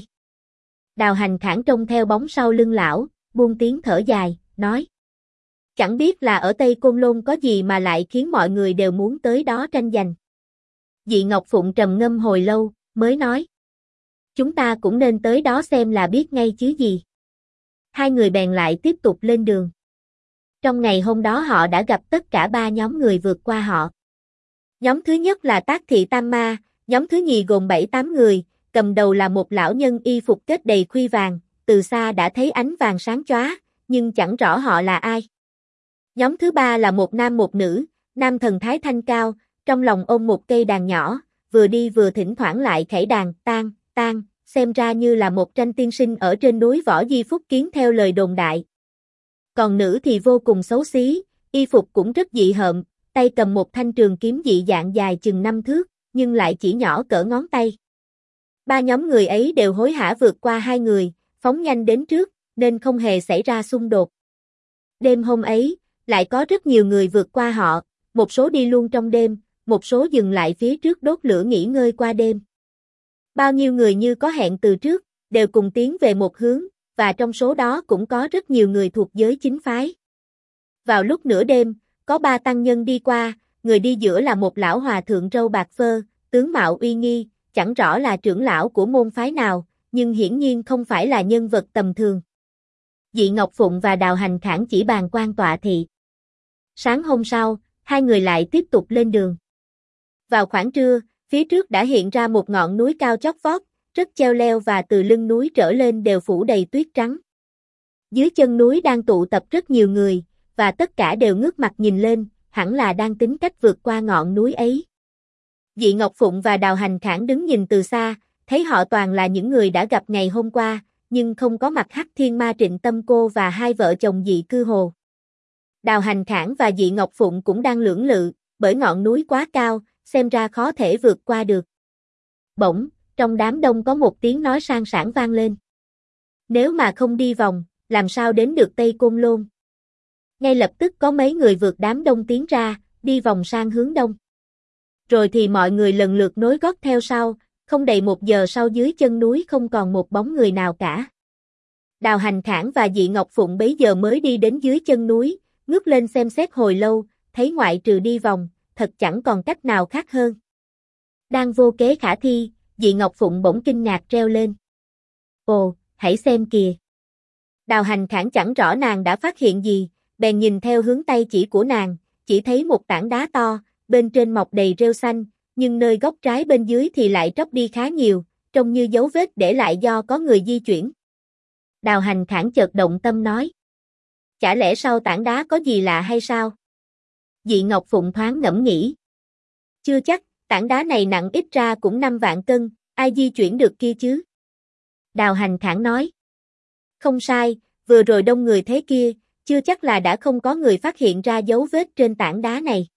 Đào Hành Khảng trông theo bóng sau lưng lão, buông tiếng thở dài, nói. Chẳng biết là ở Tây Côn Lôn có gì mà lại khiến mọi người đều muốn tới đó tranh giành. Dị Ngọc Phụng trầm ngâm hồi lâu, mới nói. Chúng ta cũng nên tới đó xem là biết ngay chứ gì. Hai người bèn lại tiếp tục lên đường. Trong ngày hôm đó họ đã gặp tất cả 3 nhóm người vượt qua họ. Nhóm thứ nhất là Tác Thị Tam Ma, nhóm thứ nhì gồm 7-8 người, cầm đầu là một lão nhân y phục kết đầy khuy vàng, từ xa đã thấy ánh vàng sáng chóa, nhưng chẳng rõ họ là ai. Nhóm thứ ba là một nam một nữ, nam thần thái thanh cao, trong lòng ôm một cây đàn nhỏ, vừa đi vừa thỉnh thoảng lại khẩy đàn, tang, tang, xem ra như là một tranh tiên sinh ở trên núi Võ Di Phúc Kiến theo lời đồn đại. Còn nữ thì vô cùng xấu xí, y phục cũng rất dị hợm, tay cầm một thanh trường kiếm dị dạng dài chừng 5 thước, nhưng lại chỉ nhỏ cỡ ngón tay. 3 nhóm người ấy đều hối hả vượt qua 2 người, phóng nhanh đến trước, nên không hề xảy ra xung đột. Đêm hôm ấy, lại có rất nhiều người vượt qua họ, một số đi luôn trong đêm, một số dừng lại phía trước đốt lửa nghỉ ngơi qua đêm. Bao nhiêu người như có hẹn từ trước, đều cùng tiến về một hướng, và trong số đó cũng có rất nhiều người thuộc giới chính phái. Vào lúc nửa đêm, có 3 tăng nhân đi qua, người đi giữa là một lão hòa thượng râu bạc phơ, tướng mạo uy nghi, chẳng rõ là trưởng lão của môn phái nào, nhưng hiển nhiên không phải là nhân vật tầm thường. Dị Ngọc Phụng và Đào Hành Khảng chỉ bàn quan tọa thị. Sáng hôm sau, hai người lại tiếp tục lên đường. Vào khoảng trưa, phía trước đã hiện ra một ngọn núi cao chót vót, rất cheo leo và từ lưng núi trở lên đều phủ đầy tuyết trắng. Dưới chân núi đang tụ tập rất nhiều người, và tất cả đều ngước mặt nhìn lên, hẳn là đang tính cách vượt qua ngọn núi ấy. Dị Ngọc Phụng và Đào Hành Khảng đứng nhìn từ xa, thấy họ toàn là những người đã gặp ngày hôm qua, nhưng không có mặt Hắc Thiên Ma Trịnh Tâm Cô và hai vợ chồng Dị Cư Hồ. Đào Hành Khảng và Dị Ngọc Phụng cũng đang lưỡng lự, bởi ngọn núi quá cao, xem ra khó thể vượt qua được. Bỗng, trong đám đông có một tiếng nói sang sảng vang lên. Nếu mà không đi vòng, làm sao đến được Tây Côn Lôn? Ngay lập tức có mấy người vượt đám đông tiến ra, đi vòng sang hướng đông. Rồi thì mọi người lần lượt nối gót theo sau, không đầy 1 giờ sau dưới chân núi không còn một bóng người nào cả. Đào Hành Khảng và Dị Ngọc Phụng bấy giờ mới đi đến dưới chân núi, ngước lên xem xét hồi lâu, thấy ngoại trừ đi vòng, thật chẳng còn cách nào khác hơn. Đang vô kế khả thi, Dị Ngọc Phụng bỗng kinh ngạc reo lên. Ồ, hãy xem kìa. Đào Hành Khảng chẳng rõ nàng đã phát hiện gì, bèn nhìn theo hướng tay chỉ của nàng, chỉ thấy một tảng đá to, bên trên mọc đầy rêu xanh, nhưng nơi góc trái bên dưới thì lại tróc đi khá nhiều, trông như dấu vết để lại do có người di chuyển. Đào Hành Khảng chợt động tâm nói. Chả lẽ sau tảng đá có gì lạ hay sao? Dị Ngọc Phụng thoáng ngẫm nghĩ. Chưa chắc, tảng đá này nặng ít ra cũng 5 vạn cân, ai di chuyển được kia chứ? Đào Hành Khảng nói. Không sai, vừa rồi đông người thế kia, chưa chắc là đã không có người phát hiện ra dấu vết trên tảng đá này.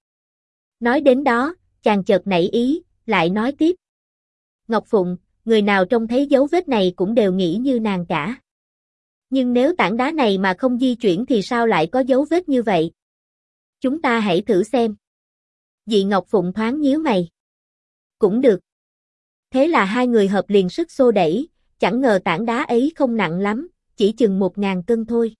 Nói đến đó, chàng chợt nảy ý, lại nói tiếp. Ngọc Phụng, người nào trông thấy dấu vết này cũng đều nghĩ như nàng cả. Nhưng nếu tảng đá này mà không di chuyển thì sao lại có dấu vết như vậy? Chúng ta hãy thử xem. Dị Ngọc Phụng thoáng nhíu mày. Cũng được. Thế là hai người hợp liền sức xô đẩy, chẳng ngờ tảng đá ấy không nặng lắm, chỉ chừng 1000 cân thôi.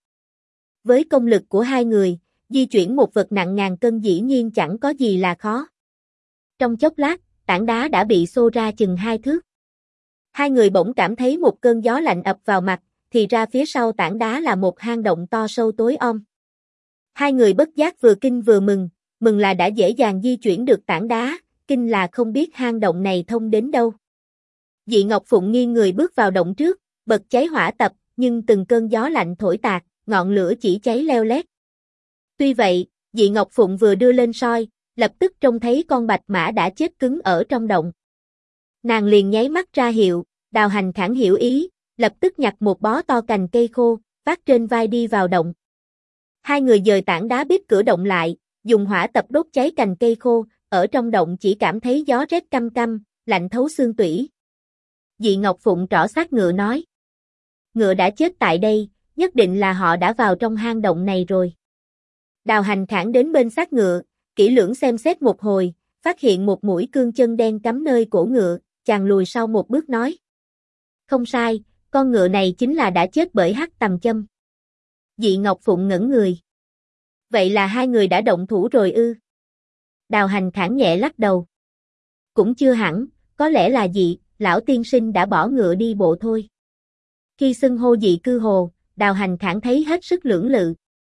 Với công lực của hai người, di chuyển một vật nặng ngàn cân dĩ nhiên chẳng có gì là khó. Trong chốc lát, tảng đá đã bị xô ra chừng 2 thước. Hai người bỗng cảm thấy một cơn gió lạnh ập vào mặt, thì ra phía sau tảng đá là một hang động to sâu tối om. Hai người bất giác vừa kinh vừa mừng, mừng là đã dễ dàng di chuyển được tảng đá, kinh là không biết hang động này thông đến đâu. Dị Ngọc Phụng nghiêng người bước vào động trước, bật cháy hỏa tập, nhưng từng cơn gió lạnh thổi tạt, ngọn lửa chỉ cháy leo lét. Tuy vậy, Dị Ngọc Phụng vừa đưa lên soi, lập tức trông thấy con bạch mã đã chết cứng ở trong động. Nàng liền nháy mắt ra hiệu, Đào Hành Khảng hiểu ý, lập tức nhặt một bó to cành cây khô, vác trên vai đi vào động. Hai người dời tảng đá bít cửa động lại, dùng hỏa tập đốt cháy cành cây khô, ở trong động chỉ cảm thấy gió rét căm căm, lạnh thấu xương tủy. Dị Ngọc Phụng trỏ xác ngựa nói. Ngựa đã chết tại đây, nhất định là họ đã vào trong hang động này rồi. Đào Hành Khảng đến bên xác ngựa, kỹ lưỡng xem xét một hồi, phát hiện một mũi cương chân đen cắm nơi cổ ngựa, chàng lùi sau một bước nói. Không sai, con ngựa này chính là đã chết bởi hắc tầm châm. Dị Ngọc Phụng ngẩn người. Vậy là hai người đã động thủ rồi ư? Đào Hành Khảng nhẹ lắc đầu. Cũng chưa hẳn, có lẽ là lão tiên sinh đã bỏ ngựa đi bộ thôi. Khi xưng hô Dị Cư Hồ, Đào Hành Khảng thấy hết sức lưỡng lự.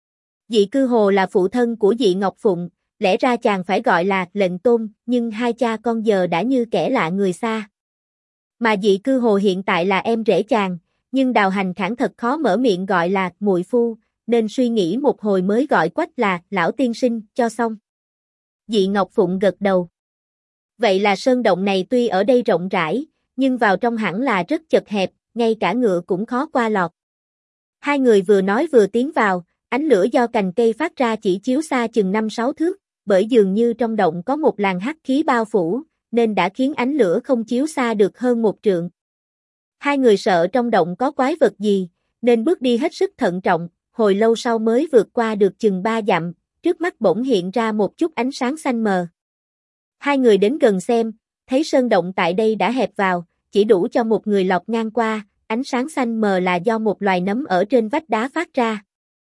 Dị Cư Hồ là phụ thân của Dị Ngọc Phụng, lẽ ra chàng phải gọi là lệnh tôn, nhưng hai cha con giờ đã như kẻ lạ người xa. Mà Dị Cư Hồ hiện tại là em rể chàng, nhưng Đào Hành Khảng thật khó mở miệng gọi là muội phu, nên suy nghĩ một hồi mới gọi quách là lão tiên sinh cho xong. Dị Ngọc Phụng gật đầu. Vậy là sơn động này tuy ở đây rộng rãi, nhưng vào trong hẳn là rất chật hẹp, ngay cả ngựa cũng khó qua lọt. Hai người vừa nói vừa tiến vào, ánh lửa do cành cây phát ra chỉ chiếu xa chừng 5-6 thước, bởi dường như trong động có một làn hắc khí bao phủ, nên đã khiến ánh lửa không chiếu xa được hơn 1 trượng. Hai người sợ trong động có quái vật gì, nên bước đi hết sức thận trọng, hồi lâu sau mới vượt qua được chừng 3 dặm, trước mắt bỗng hiện ra một chút ánh sáng xanh mờ. Hai người đến gần xem, thấy sơn động tại đây đã hẹp vào, chỉ đủ cho một người lọt ngang qua, ánh sáng xanh mờ là do một loài nấm ở trên vách đá phát ra.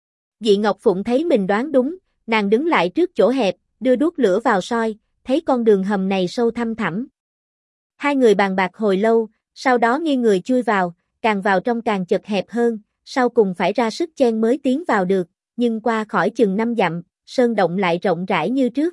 Dị Ngọc Phụng thấy mình đoán đúng, nàng đứng lại trước chỗ hẹp, đưa đuốc lửa vào soi, thấy con đường hầm này sâu thăm thẳm. Hai người bàn bạc hồi lâu, sau đó nghiêng người chui vào trong càng chật hẹp hơn, sau cùng phải ra sức chen mới tiến vào được, nhưng qua khỏi chừng 5 dặm, sơn động lại rộng rãi như trước.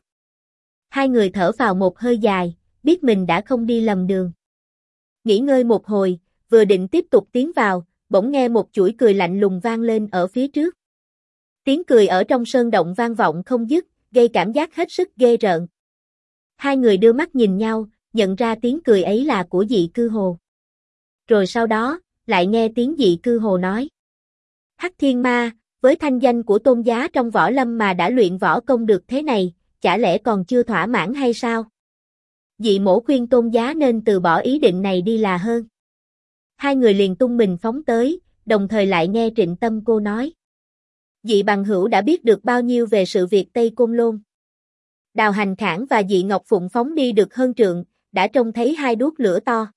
Hai người thở vào một hơi dài, biết mình đã không đi lầm đường. Nghỉ ngơi một hồi, vừa định tiếp tục tiến vào, bỗng nghe một chuỗi cười lạnh lùng vang lên ở phía trước. Tiếng cười ở trong sơn động vang vọng không dứt, gây cảm giác hết sức ghê rợn. Hai người đưa mắt nhìn nhau, nhận ra tiếng cười ấy là của Dị Cư Hồ. Rồi sau đó, lại nghe tiếng Dị Cư Hồ nói. Hắc Thiên Ma, với thanh danh của Tôn Giá trong võ lâm mà đã luyện võ công được thế này, chả lẽ còn chưa thỏa mãn hay sao? Dị Mỗ khuyên Tôn Giá nên từ bỏ ý định này đi là hơn. Hai người liền tung mình phóng tới, đồng thời lại nghe Trịnh Tâm Cô nói. Dị bằng hữu đã biết được bao nhiêu về sự việc Tây Côn Lôn. Đào Hành Khảng và Dị Ngọc Phụng phóng đi được hơn trượng, đã trông thấy hai đuốc lửa to.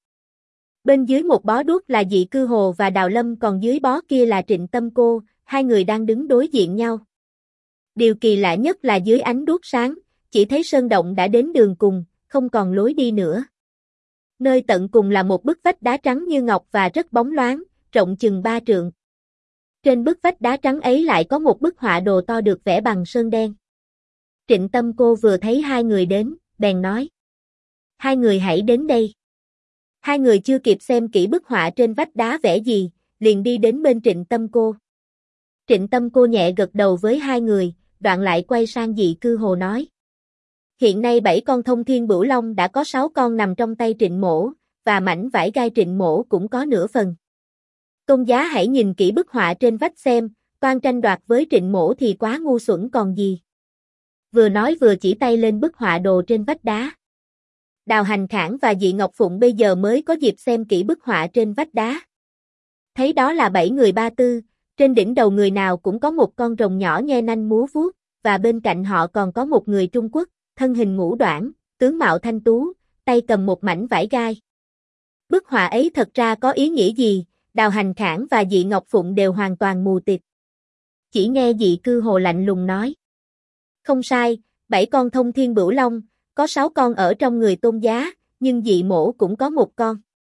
Bên dưới một bó đuốc là Dị Cư Hồ và Đào Lâm, còn dưới bó kia là Trịnh Tâm Cô, hai người đang đứng đối diện nhau. Điều kỳ lạ nhất là dưới ánh đuốc sáng, chỉ thấy sơn động đã đến đường cùng, không còn lối đi nữa. Nơi tận cùng là một bức vách đá trắng như ngọc và rất bóng loáng, rộng chừng 3 trượng. Trên bức vách đá trắng ấy lại có một bức họa đồ to được vẽ bằng sơn đen. Trịnh Tâm Cô vừa thấy hai người đến, bèn nói. Hai người hãy đến đây. Hai người chưa kịp xem kỹ bức họa trên vách đá vẽ gì, liền đi đến bên Trịnh Tâm Cô. Trịnh Tâm Cô nhẹ gật đầu với hai người, đoạn lại quay sang Dị Cư Hồ nói. Hiện nay 7 con thông thiên bửu long đã có 6 con nằm trong tay Trịnh Mỗ, và mảnh vải gai Trịnh Mỗ cũng có nửa phần. Tôn Giá hãy nhìn kỹ bức họa trên vách xem, toan tranh đoạt với Trịnh Mỗ thì quá ngu xuẩn còn gì. Vừa nói vừa chỉ tay lên bức họa đồ trên vách đá. Đào Hành Khảng và Dị Ngọc Phụng bây giờ mới có dịp xem kỹ bức họa trên vách đá. Thấy đó là 7 người ba tư, trên đỉnh đầu người nào cũng có một con rồng nhỏ nhe nanh múa vuốt, và bên cạnh họ còn có một người Trung Quốc, thân hình ngũ đoản, tướng mạo thanh tú, tay cầm một mảnh vải gai. Bức họa ấy thật ra có ý nghĩa gì, Đào Hành Khảng và Dị Ngọc Phụng đều hoàn toàn mù tịt. Chỉ nghe Dị Cư Hồ lạnh lùng nói. Không sai, 7 con thông thiên bửu long, có 6 con ở trong người Tôn Giá, nhưng Dị Mỗ cũng có một con.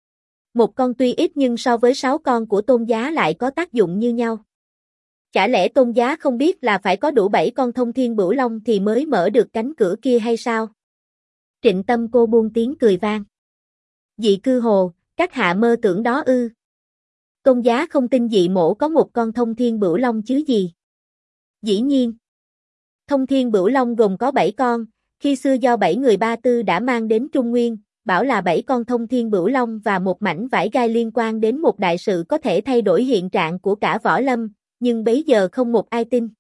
Một con tuy ít nhưng so với 6 con của Tôn Giá lại có tác dụng như nhau. Chả lẽ Tôn Giá không biết là phải có đủ 7 con thông thiên bửu long thì mới mở được cánh cửa kia hay sao? Trịnh Tâm Cô buông tiếng cười vang. Dị Cư Hồ, các hạ mơ tưởng đó ư? Tôn Giá không tin Dị Mỗ có một con thông thiên bửu long chứ gì? Dĩ nhiên. Thông thiên bửu long gồm có 7 con, khi xưa do 7 người ba tư đã mang đến Trung Nguyên, bảo là 7 con thông thiên bửu long và một mảnh vải gai liên quan đến một đại sự có thể thay đổi hiện trạng của cả võ lâm, nhưng bấy giờ không một ai tin.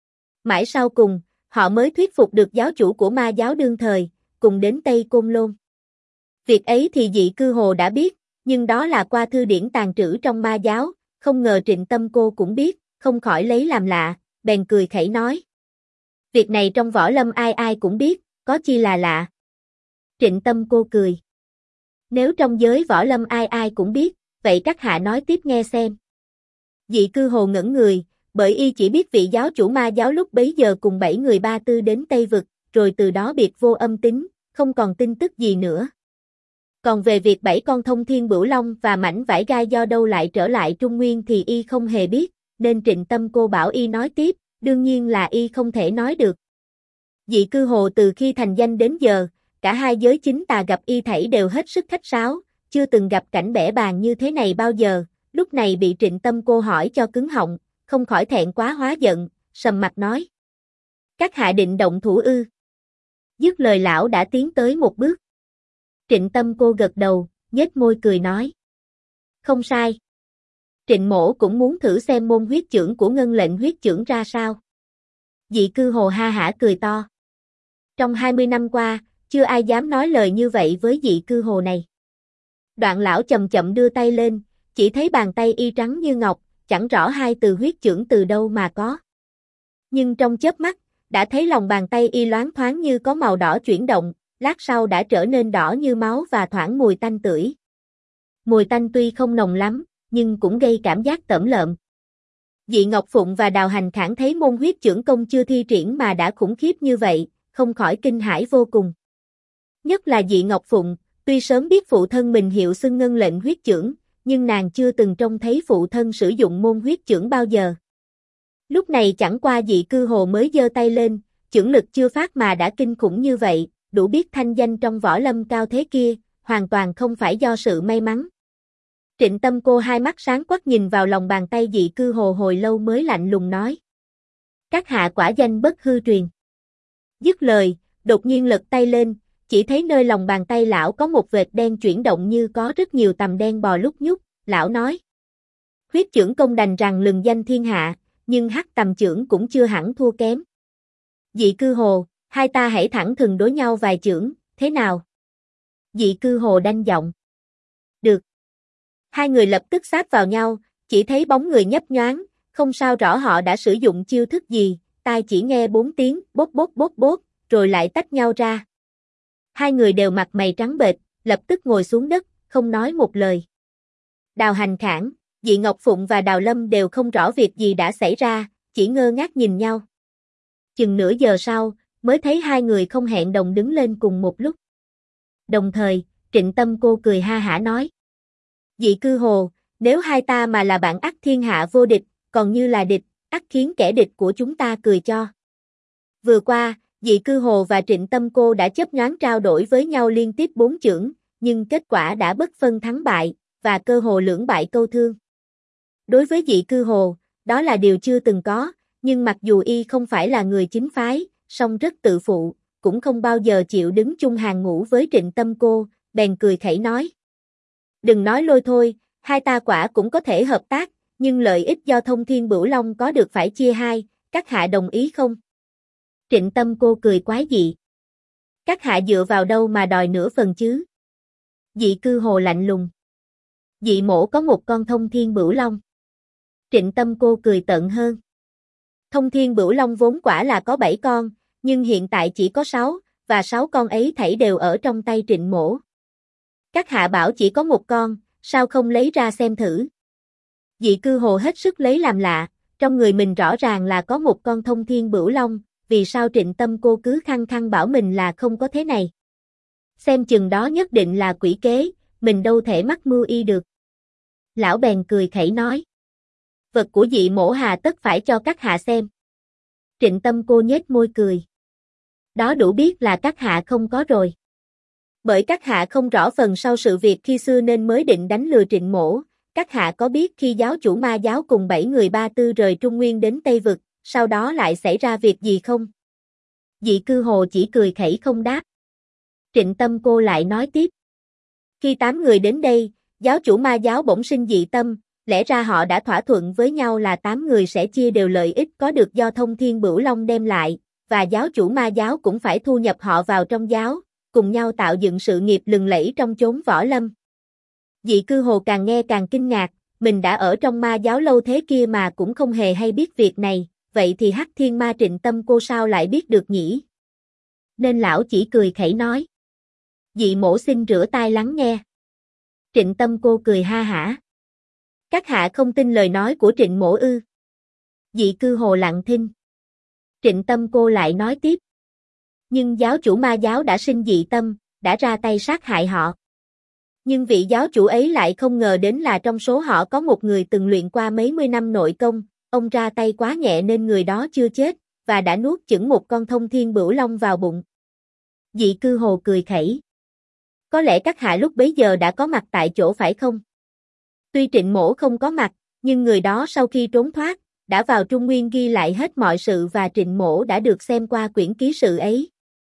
Mãi sau cùng, họ mới thuyết phục được giáo chủ của ma giáo đương thời, cùng đến Tây Côn Lôn. Việc ấy thì Dị Cư Hồ đã biết, nhưng đó là qua thư điển tàng trữ trong ma giáo, không ngờ Trịnh Tâm Cô cũng biết, không khỏi lấy làm lạ, bèn cười khẩy nói. Việc này trong võ lâm ai ai cũng biết, có chi là lạ. Trịnh Tâm Cô cười. Nếu trong giới võ lâm ai ai cũng biết, vậy các hạ nói tiếp nghe xem. Dị Cư Hồ ngẩn người, bởi y chỉ biết vị giáo chủ ma giáo lúc bấy giờ cùng 7 người ba tư đến Tây Vực, rồi từ đó biệt vô âm tín, không còn tin tức gì nữa. Còn về việc 7 con thông thiên bửu long và mảnh vải gai do đâu lại trở lại Trung Nguyên thì y không hề biết, nên Trịnh Tâm Cô bảo y nói tiếp, đương nhiên là y không thể nói được. Dị Cư Hồ từ khi thành danh đến giờ, cả hai giới chính tà gặp y thảy đều hết sức khách sáo, chưa từng gặp cảnh bẽ bàng như thế này bao giờ, lúc này bị Trịnh Tâm Cô hỏi cho cứng họng, không khỏi thẹn quá hóa giận, sầm mặt nói. Các hạ định động thủ ư? Dứt lời lão đã tiến tới một bước. Trịnh Tâm Cô gật đầu, nhếch môi cười nói. Không sai. Trịnh Mỗ cũng muốn thử xem môn huyết chưởng của Ngân Lệnh huyết chưởng ra sao. Dị Cư Hồ ha hả cười to. Trong 20 năm qua, chưa ai dám nói lời như vậy với Dị Cư Hồ này. Đoạn lão chậm chậm đưa tay lên, chỉ thấy bàn tay y trắng như ngọc, chẳng rõ hai từ huyết chưởng từ đâu mà có. Nhưng trong chớp mắt, đã thấy lòng bàn tay y loáng thoáng như có màu đỏ chuyển động, lát sau đã trở nên đỏ như máu và thoảng mùi tanh tưởi. Mùi tanh tuy không nồng lắm, nhưng cũng gây cảm giác tởm lợm. Dị Ngọc Phụng và Đào Hành Khảng thấy môn huyết chưởng công chưa thi triển mà đã khủng khiếp như vậy, không khỏi kinh hãi vô cùng. Nhất là Dị Ngọc Phụng, tuy sớm biết phụ thân mình hiệu xưng Ngân Lệnh huyết chưởng, nhưng nàng chưa từng trông thấy phụ thân sử dụng môn huyết chưởng bao giờ. Lúc này chẳng qua Dị Cư Hồ mới giơ tay lên, chưởng lực chưa phát mà đã kinh khủng như vậy, đủ biết thanh danh trong võ lâm cao thế kia, hoàn toàn không phải do sự may mắn. Trịnh Tâm Cô hai mắt sáng quắc nhìn vào lòng bàn tay Dị Cư Hồ hồi lâu mới lạnh lùng nói. Các hạ quả danh bất hư truyền. Dứt lời, đột nhiên lật tay lên, chỉ thấy nơi lòng bàn tay lão có một vệt đen chuyển động như có rất nhiều tằm đen bò lúc nhúc, lão nói. Huyết chưởng công đành rằng lừng danh thiên hạ, nhưng hắc tầm chưởng cũng chưa hẳn thua kém. Dị Cư Hồ, hai ta hãy thẳng thừng đối nhau vài chưởng, thế nào? Dị Cư Hồ đanh giọng. Được. Hai người lập tức sát vào nhau, chỉ thấy bóng người nhấp nhoáng, không sao rõ họ đã sử dụng chiêu thức gì, tai chỉ nghe 4 tiếng bốt bốt bốt bốt, rồi lại tách nhau ra. Hai người đều mặt mày trắng bệch, lập tức ngồi xuống đất, không nói một lời. Đào Hành Khảng, Dị Ngọc Phụng và Đào Lâm đều không rõ việc gì đã xảy ra, chỉ ngơ ngác nhìn nhau. Chừng nửa giờ sau, mới thấy hai người không hẹn đồng đứng lên cùng một lúc. Đồng thời, Trịnh Tâm Cô cười ha hả nói. Dị Cư Hồ, nếu hai ta mà là bạn ắt thiên hạ vô địch, còn như là địch, ắt khiến kẻ địch của chúng ta cười cho. Vừa qua, Dị Cư Hồ và Trịnh Tâm Cô đã chớp nhoáng trao đổi với nhau liên tiếp 4 chưởng, nhưng kết quả đã bất phân thắng bại, và cơ hồ lưỡng bại câu thương. Đối với Dị Cư Hồ, đó là điều chưa từng có, nhưng mặc dù y không phải là người chính phái, song rất tự phụ, cũng không bao giờ chịu đứng chung hàng ngũ với Trịnh Tâm Cô, bèn cười khẩy nói. Đừng nói lôi thôi, hai ta quả cũng có thể hợp tác, nhưng lợi ích do Thông Thiên Bửu Long có được phải chia hai, các hạ đồng ý không? Trịnh Tâm Cô cười quái dị. Các hạ dựa vào đâu mà đòi nửa phần chứ? Dị Cư Hồ lạnh lùng. Dị mổ có một con Thông Thiên Bửu Long. Trịnh Tâm Cô cười tận hơn. Thông Thiên Bửu Long vốn quả là có 7 con, nhưng hiện tại chỉ có 6, và 6 con ấy thảy đều ở trong tay Trịnh mổ. Các hạ bảo chỉ có một con, sao không lấy ra xem thử? Dị Cư Hồ hết sức lấy làm lạ, trong người mình rõ ràng là có một con Thông Thiên Bửu Long, vì sao Trịnh Tâm Cô cứ khăng khăng bảo mình là không có thế này? Xem chừng đó nhất định là quỷ kế, mình đâu thể mắc mưu y được. Lão bèn cười khẩy nói. Vật của Dị mổ hà tất phải cho các hạ xem. Trịnh Tâm Cô nhếch môi cười. Đó đủ biết là các hạ không có rồi. Bởi các hạ không rõ phần sau sự việc khi xưa nên mới định đánh lừa Trịnh mổ. Các hạ có biết khi giáo chủ ma giáo cùng 7 người Ba Tư rời Trung Nguyên đến Tây Vực, sau đó lại xảy ra việc gì không? Dị Cư Hồ chỉ cười khẩy không đáp. Trịnh Tâm Cô lại nói tiếp. Khi 8 người đến đây, giáo chủ ma giáo bỗng sinh dị tâm, lẽ ra họ đã thỏa thuận với nhau là 8 người sẽ chia đều lợi ích có được do Thông Thiên Bửu Long đem lại, và giáo chủ ma giáo cũng phải thu nhập họ vào trong giáo, cùng nhau tạo dựng sự nghiệp lừng lẫy trong chốn võ lâm. Dị Cư Hồ càng nghe càng kinh ngạc, mình đã ở trong ma giáo lâu thế kia mà cũng không hề hay biết việc này, vậy thì Hắc Thiên Ma Trịnh Tâm Cô sao lại biết được nhỉ? Nên lão chỉ cười khẩy nói. Dị mổ xin rửa tai lắng nghe. Trịnh Tâm Cô cười ha hả. Các hạ không tin lời nói của Trịnh mổ ư? Dị Cư Hồ lặng thinh. Trịnh Tâm Cô lại nói tiếp. Nhưng giáo chủ ma giáo đã sinh dị tâm, đã ra tay sát hại họ. Nhưng vị giáo chủ ấy lại không ngờ đến là trong số họ có một người từng luyện qua mấy mươi năm nội công, ông ra tay quá nhẹ nên người đó chưa chết, và đã nuốt chửng một con Thông Thiên Bửu Long vào bụng. Dị Cư Hồ cười khẩy. Có lẽ các hạ lúc bấy giờ đã có mặt tại chỗ phải không? Tuy Trịnh mổ không có mặt, nhưng người đó sau khi trốn thoát, đã vào Trung Nguyên ghi lại hết mọi sự và Trịnh mổ đã được xem qua quyển ký sự ấy.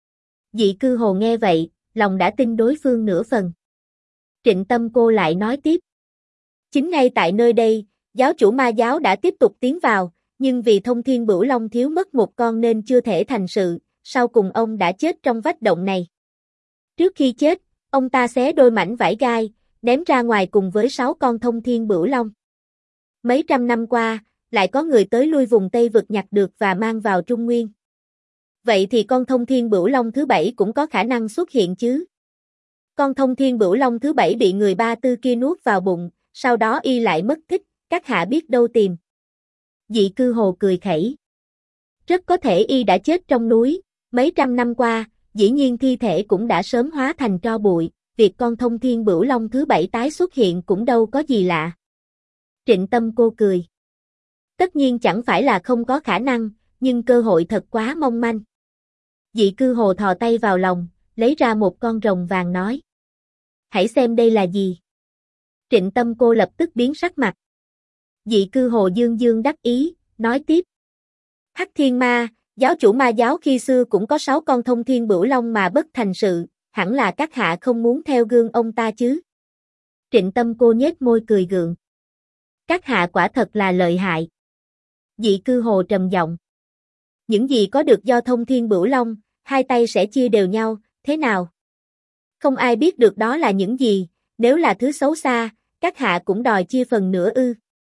Dị Cư Hồ nghe vậy, lòng đã tin đối phương nửa phần. Trịnh Tâm Cô lại nói tiếp. Chính ngay tại nơi đây, giáo chủ ma giáo đã tiếp tục tiến vào, nhưng vì Thông Thiên Bửu Long thiếu mất một con nên chưa thể thành sự, sau cùng ông đã chết trong vách động này. Trước khi chết, ông ta xé đôi mảnh vải gai, ném ra ngoài cùng với 6 con Thông Thiên Bửu Long. Mấy trăm năm qua, lại có người tới lui vùng Tây Vực nhặt được và mang vào Trung Nguyên. Vậy thì con Thông Thiên Bửu Long thứ 7 cũng có khả năng xuất hiện chứ? Con Thông Thiên Bửu Long thứ 7 bị người Ba Tư kia nuốt vào bụng, sau đó y lại mất tích, các hạ biết đâu tìm. Dị Cư Hồ cười khẩy. Rất có thể y đã chết trong núi, mấy trăm năm qua, dĩ nhiên thi thể cũng đã sớm hóa thành tro bụi, việc con Thông Thiên Bửu Long thứ 7 tái xuất hiện cũng đâu có gì lạ. Trịnh Tâm Cô cười. Tất nhiên chẳng phải là không có khả năng, nhưng cơ hội thật quá mong manh. Dị Cư Hồ thò tay vào lòng, lấy ra một con rồng vàng nói. Hãy xem đây là gì. Trịnh Tâm Cô lập tức biến sắc mặt. Dị Cư Hồ dương dương đắc ý, nói tiếp. Hắc Thiên Ma, Giáo chủ ma giáo khi xưa cũng có 6 con thông thiên bửu long mà bất thành sự, hẳn là các hạ không muốn theo gương ông ta chứ. Trịnh Tâm Cô nhếch môi cười gượng. Các hạ quả thật là lợi hại. Dị Cư Hồ trầm giọng. Những gì có được do thông thiên bửu long, hai tay sẽ chia đều nhau, thế nào? Không ai biết được đó là những gì, nếu là thứ xấu xa, các hạ cũng đòi chia phần nữa ư.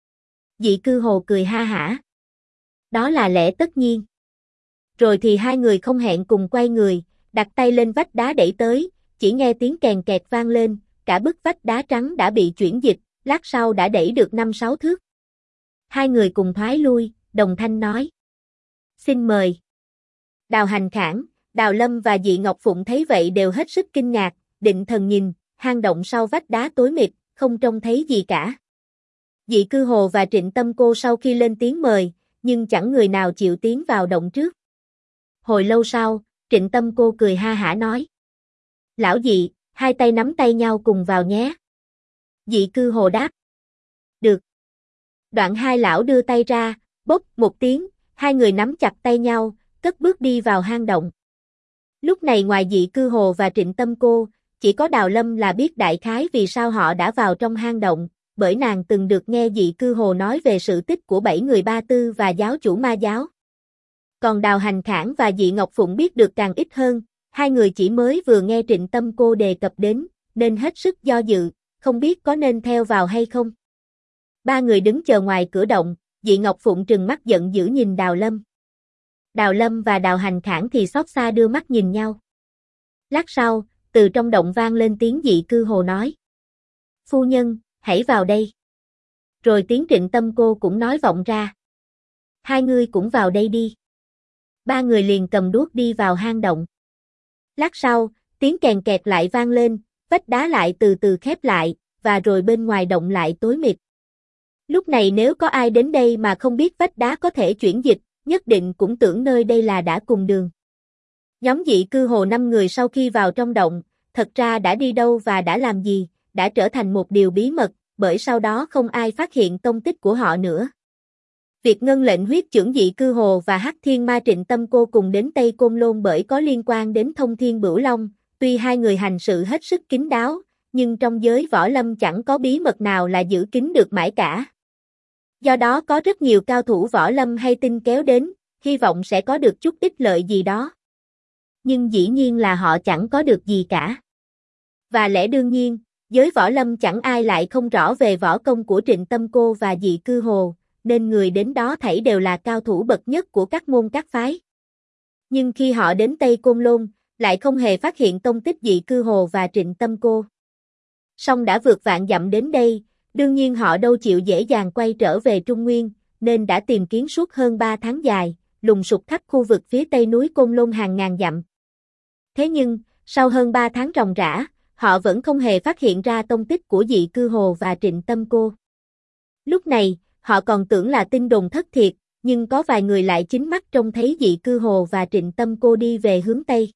Dị Cư Hồ cười ha hả. Đó là lẽ tất nhiên. Rồi thì hai người không hẹn cùng quay người, đặt tay lên vách đá đẩy tới, chỉ nghe tiếng kèn kẹt vang lên, cả bức vách đá trắng đã bị chuyển dịch, lát sau đã đẩy được 5-6 thước. Hai người cùng thoái lui, đồng thanh nói. Xin mời. Đào Hành Khảng, Đào Lâm và Dị Ngọc Phụng thấy vậy đều hết sức kinh ngạc, định thần nhìn, hang động sau vách đá tối mịt, không trông thấy gì cả. Dị Cư Hồ và Trịnh Tâm Cô sau khi lên tiếng mời, nhưng chẳng người nào chịu tiến vào động trước. Hồi lâu sau, Trịnh Tâm Cô cười ha hả nói. Lão Dị, hai tay nắm tay nhau cùng vào nhé. Dị Cư Hồ đáp. Được. Đoạn hai lão đưa tay ra, bốp một tiếng, hai người nắm chặt tay nhau, cất bước đi vào hang động. Lúc này ngoài Dị Cư Hồ và Trịnh Tâm Cô, chỉ có Đào Lâm là biết đại khái vì sao họ đã vào trong hang động, bởi nàng từng được nghe Dị Cư Hồ nói về sự tích của 7 người Ba Tư và giáo chủ ma giáo. Còn Đào Hành Khảng và Dị Ngọc Phụng biết được càng ít hơn, hai người chỉ mới vừa nghe Trịnh Tâm Cô đề cập đến, nên hết sức do dự, không biết có nên theo vào hay không. Ba người đứng chờ ngoài cửa động, Dị Ngọc Phụng trừng mắt giận dữ nhìn Đào Lâm. Đào Lâm và Đào Hành Khảng thì xót xa đưa mắt nhìn nhau. Lát sau, từ trong động vang lên tiếng Dị Cư Hồ nói. Phu nhân, hãy vào đây. Rồi tiếng Trịnh Tâm Cô cũng nói vọng ra. Hai ngươi cũng vào đây đi. Ba người liền cầm đuốc đi vào hang động. Lát sau, tiếng kèn kẹt lại vang lên, vách đá lại từ từ khép lại, và rồi bên ngoài động lại tối mịt. Lúc này nếu có ai đến đây mà không biết vách đá có thể chuyển dịch, nhất định cũng tưởng nơi đây là đã cùng đường. Nhóm Dị Cư Hồ 5 người sau khi vào trong động, thật ra đã đi đâu và đã làm gì, đã trở thành một điều bí mật, bởi sau đó không ai phát hiện tông tích của họ nữa. Việc ngân lệnh huyết chưởng Dị Cư Hồ và Hắc Thiên Ma Trịnh Tâm Cô cùng đến Tây Côn Lôn bởi có liên quan đến Thông Thiên Bửu Long, tuy hai người hành sự hết sức kín đáo, nhưng trong giới võ lâm chẳng có bí mật nào là giữ kín được mãi cả. Do đó có rất nhiều cao thủ võ lâm hay tin kéo đến, hy vọng sẽ có được chút ích lợi gì đó. Nhưng dĩ nhiên là họ chẳng có được gì cả. Và lẽ đương nhiên, giới võ lâm chẳng ai lại không rõ về võ công của Trịnh Tâm Cô và Dị Cư Hồ, nên người đến đó thảy đều là cao thủ bậc nhất của các môn các phái. Nhưng khi họ đến Tây Côn Lôn, lại không hề phát hiện tông tích Dị Cư Hồ và Trịnh Tâm Cô. Song đã vượt vạn dặm đến đây, đương nhiên họ đâu chịu dễ dàng quay trở về Trung Nguyên, nên đã tìm kiếm suốt hơn 3 tháng dài, lùng sục khắp khu vực phía tây núi Côn Lôn hàng ngàn dặm. Thế nhưng, sau hơn 3 tháng ròng rã, họ vẫn không hề phát hiện ra tông tích của Dị Cư Hồ và Trịnh Tâm Cô. Lúc này, họ còn tưởng là tin đồn thất thiệt, nhưng có vài người lại chính mắt trông thấy Dị Cư Hồ và Trịnh Tâm Cô đi về hướng Tây.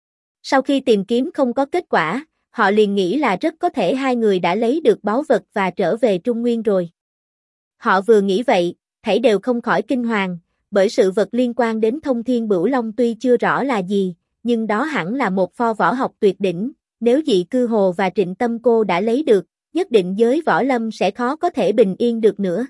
Sau khi tìm kiếm không có kết quả, họ liền nghĩ là rất có thể hai người đã lấy được báu vật và trở về Trung Nguyên rồi. Họ vừa nghĩ vậy, thảy đều không khỏi kinh hoàng, bởi sự vật liên quan đến Thông Thiên Bửu Long tuy chưa rõ là gì, nhưng đó hẳn là một pho võ học tuyệt đỉnh, nếu Dị Cư Hồ và Trịnh Tâm Cô đã lấy được, nhất định giới võ lâm sẽ khó có thể bình yên được nữa.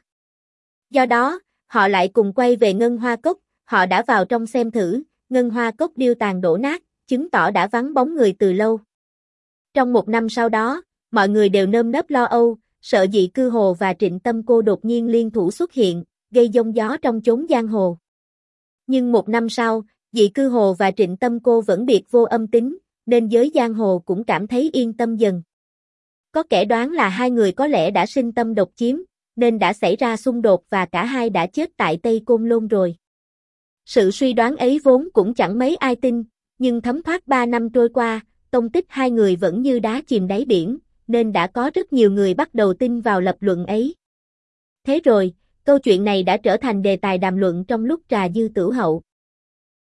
Do đó, họ lại cùng quay về Ngân Hoa Cốc, họ đã vào trong xem thử, Ngân Hoa Cốc điêu tàn đổ nát, chứng tỏ đã vắng bóng người từ lâu. Trong 1 năm sau đó, mọi người đều nơm nớp lo âu, sợ Dị Cư Hồ và Trịnh Tâm Cô đột nhiên liên thủ xuất hiện, gây giông gió trong chốn giang hồ. Nhưng 1 năm sau, Dị Cư Hồ và Trịnh Tâm Cô vẫn biệt vô âm tín, nên giới giang hồ cũng cảm thấy yên tâm dần. Có kẻ đoán là hai người có lẽ đã sinh tâm độc chiếm, nên đã xảy ra xung đột và cả hai đã chết tại Tây Côn Lôn rồi. Sự suy đoán ấy vốn cũng chẳng mấy ai tin, nhưng thấm thoát 3 năm trôi qua, tông tích hai người vẫn như đá chìm đáy biển, nên đã có rất nhiều người bắt đầu tin vào lập luận ấy. Thế rồi, câu chuyện này đã trở thành đề tài đàm luận trong lúc trà dư tửu hậu.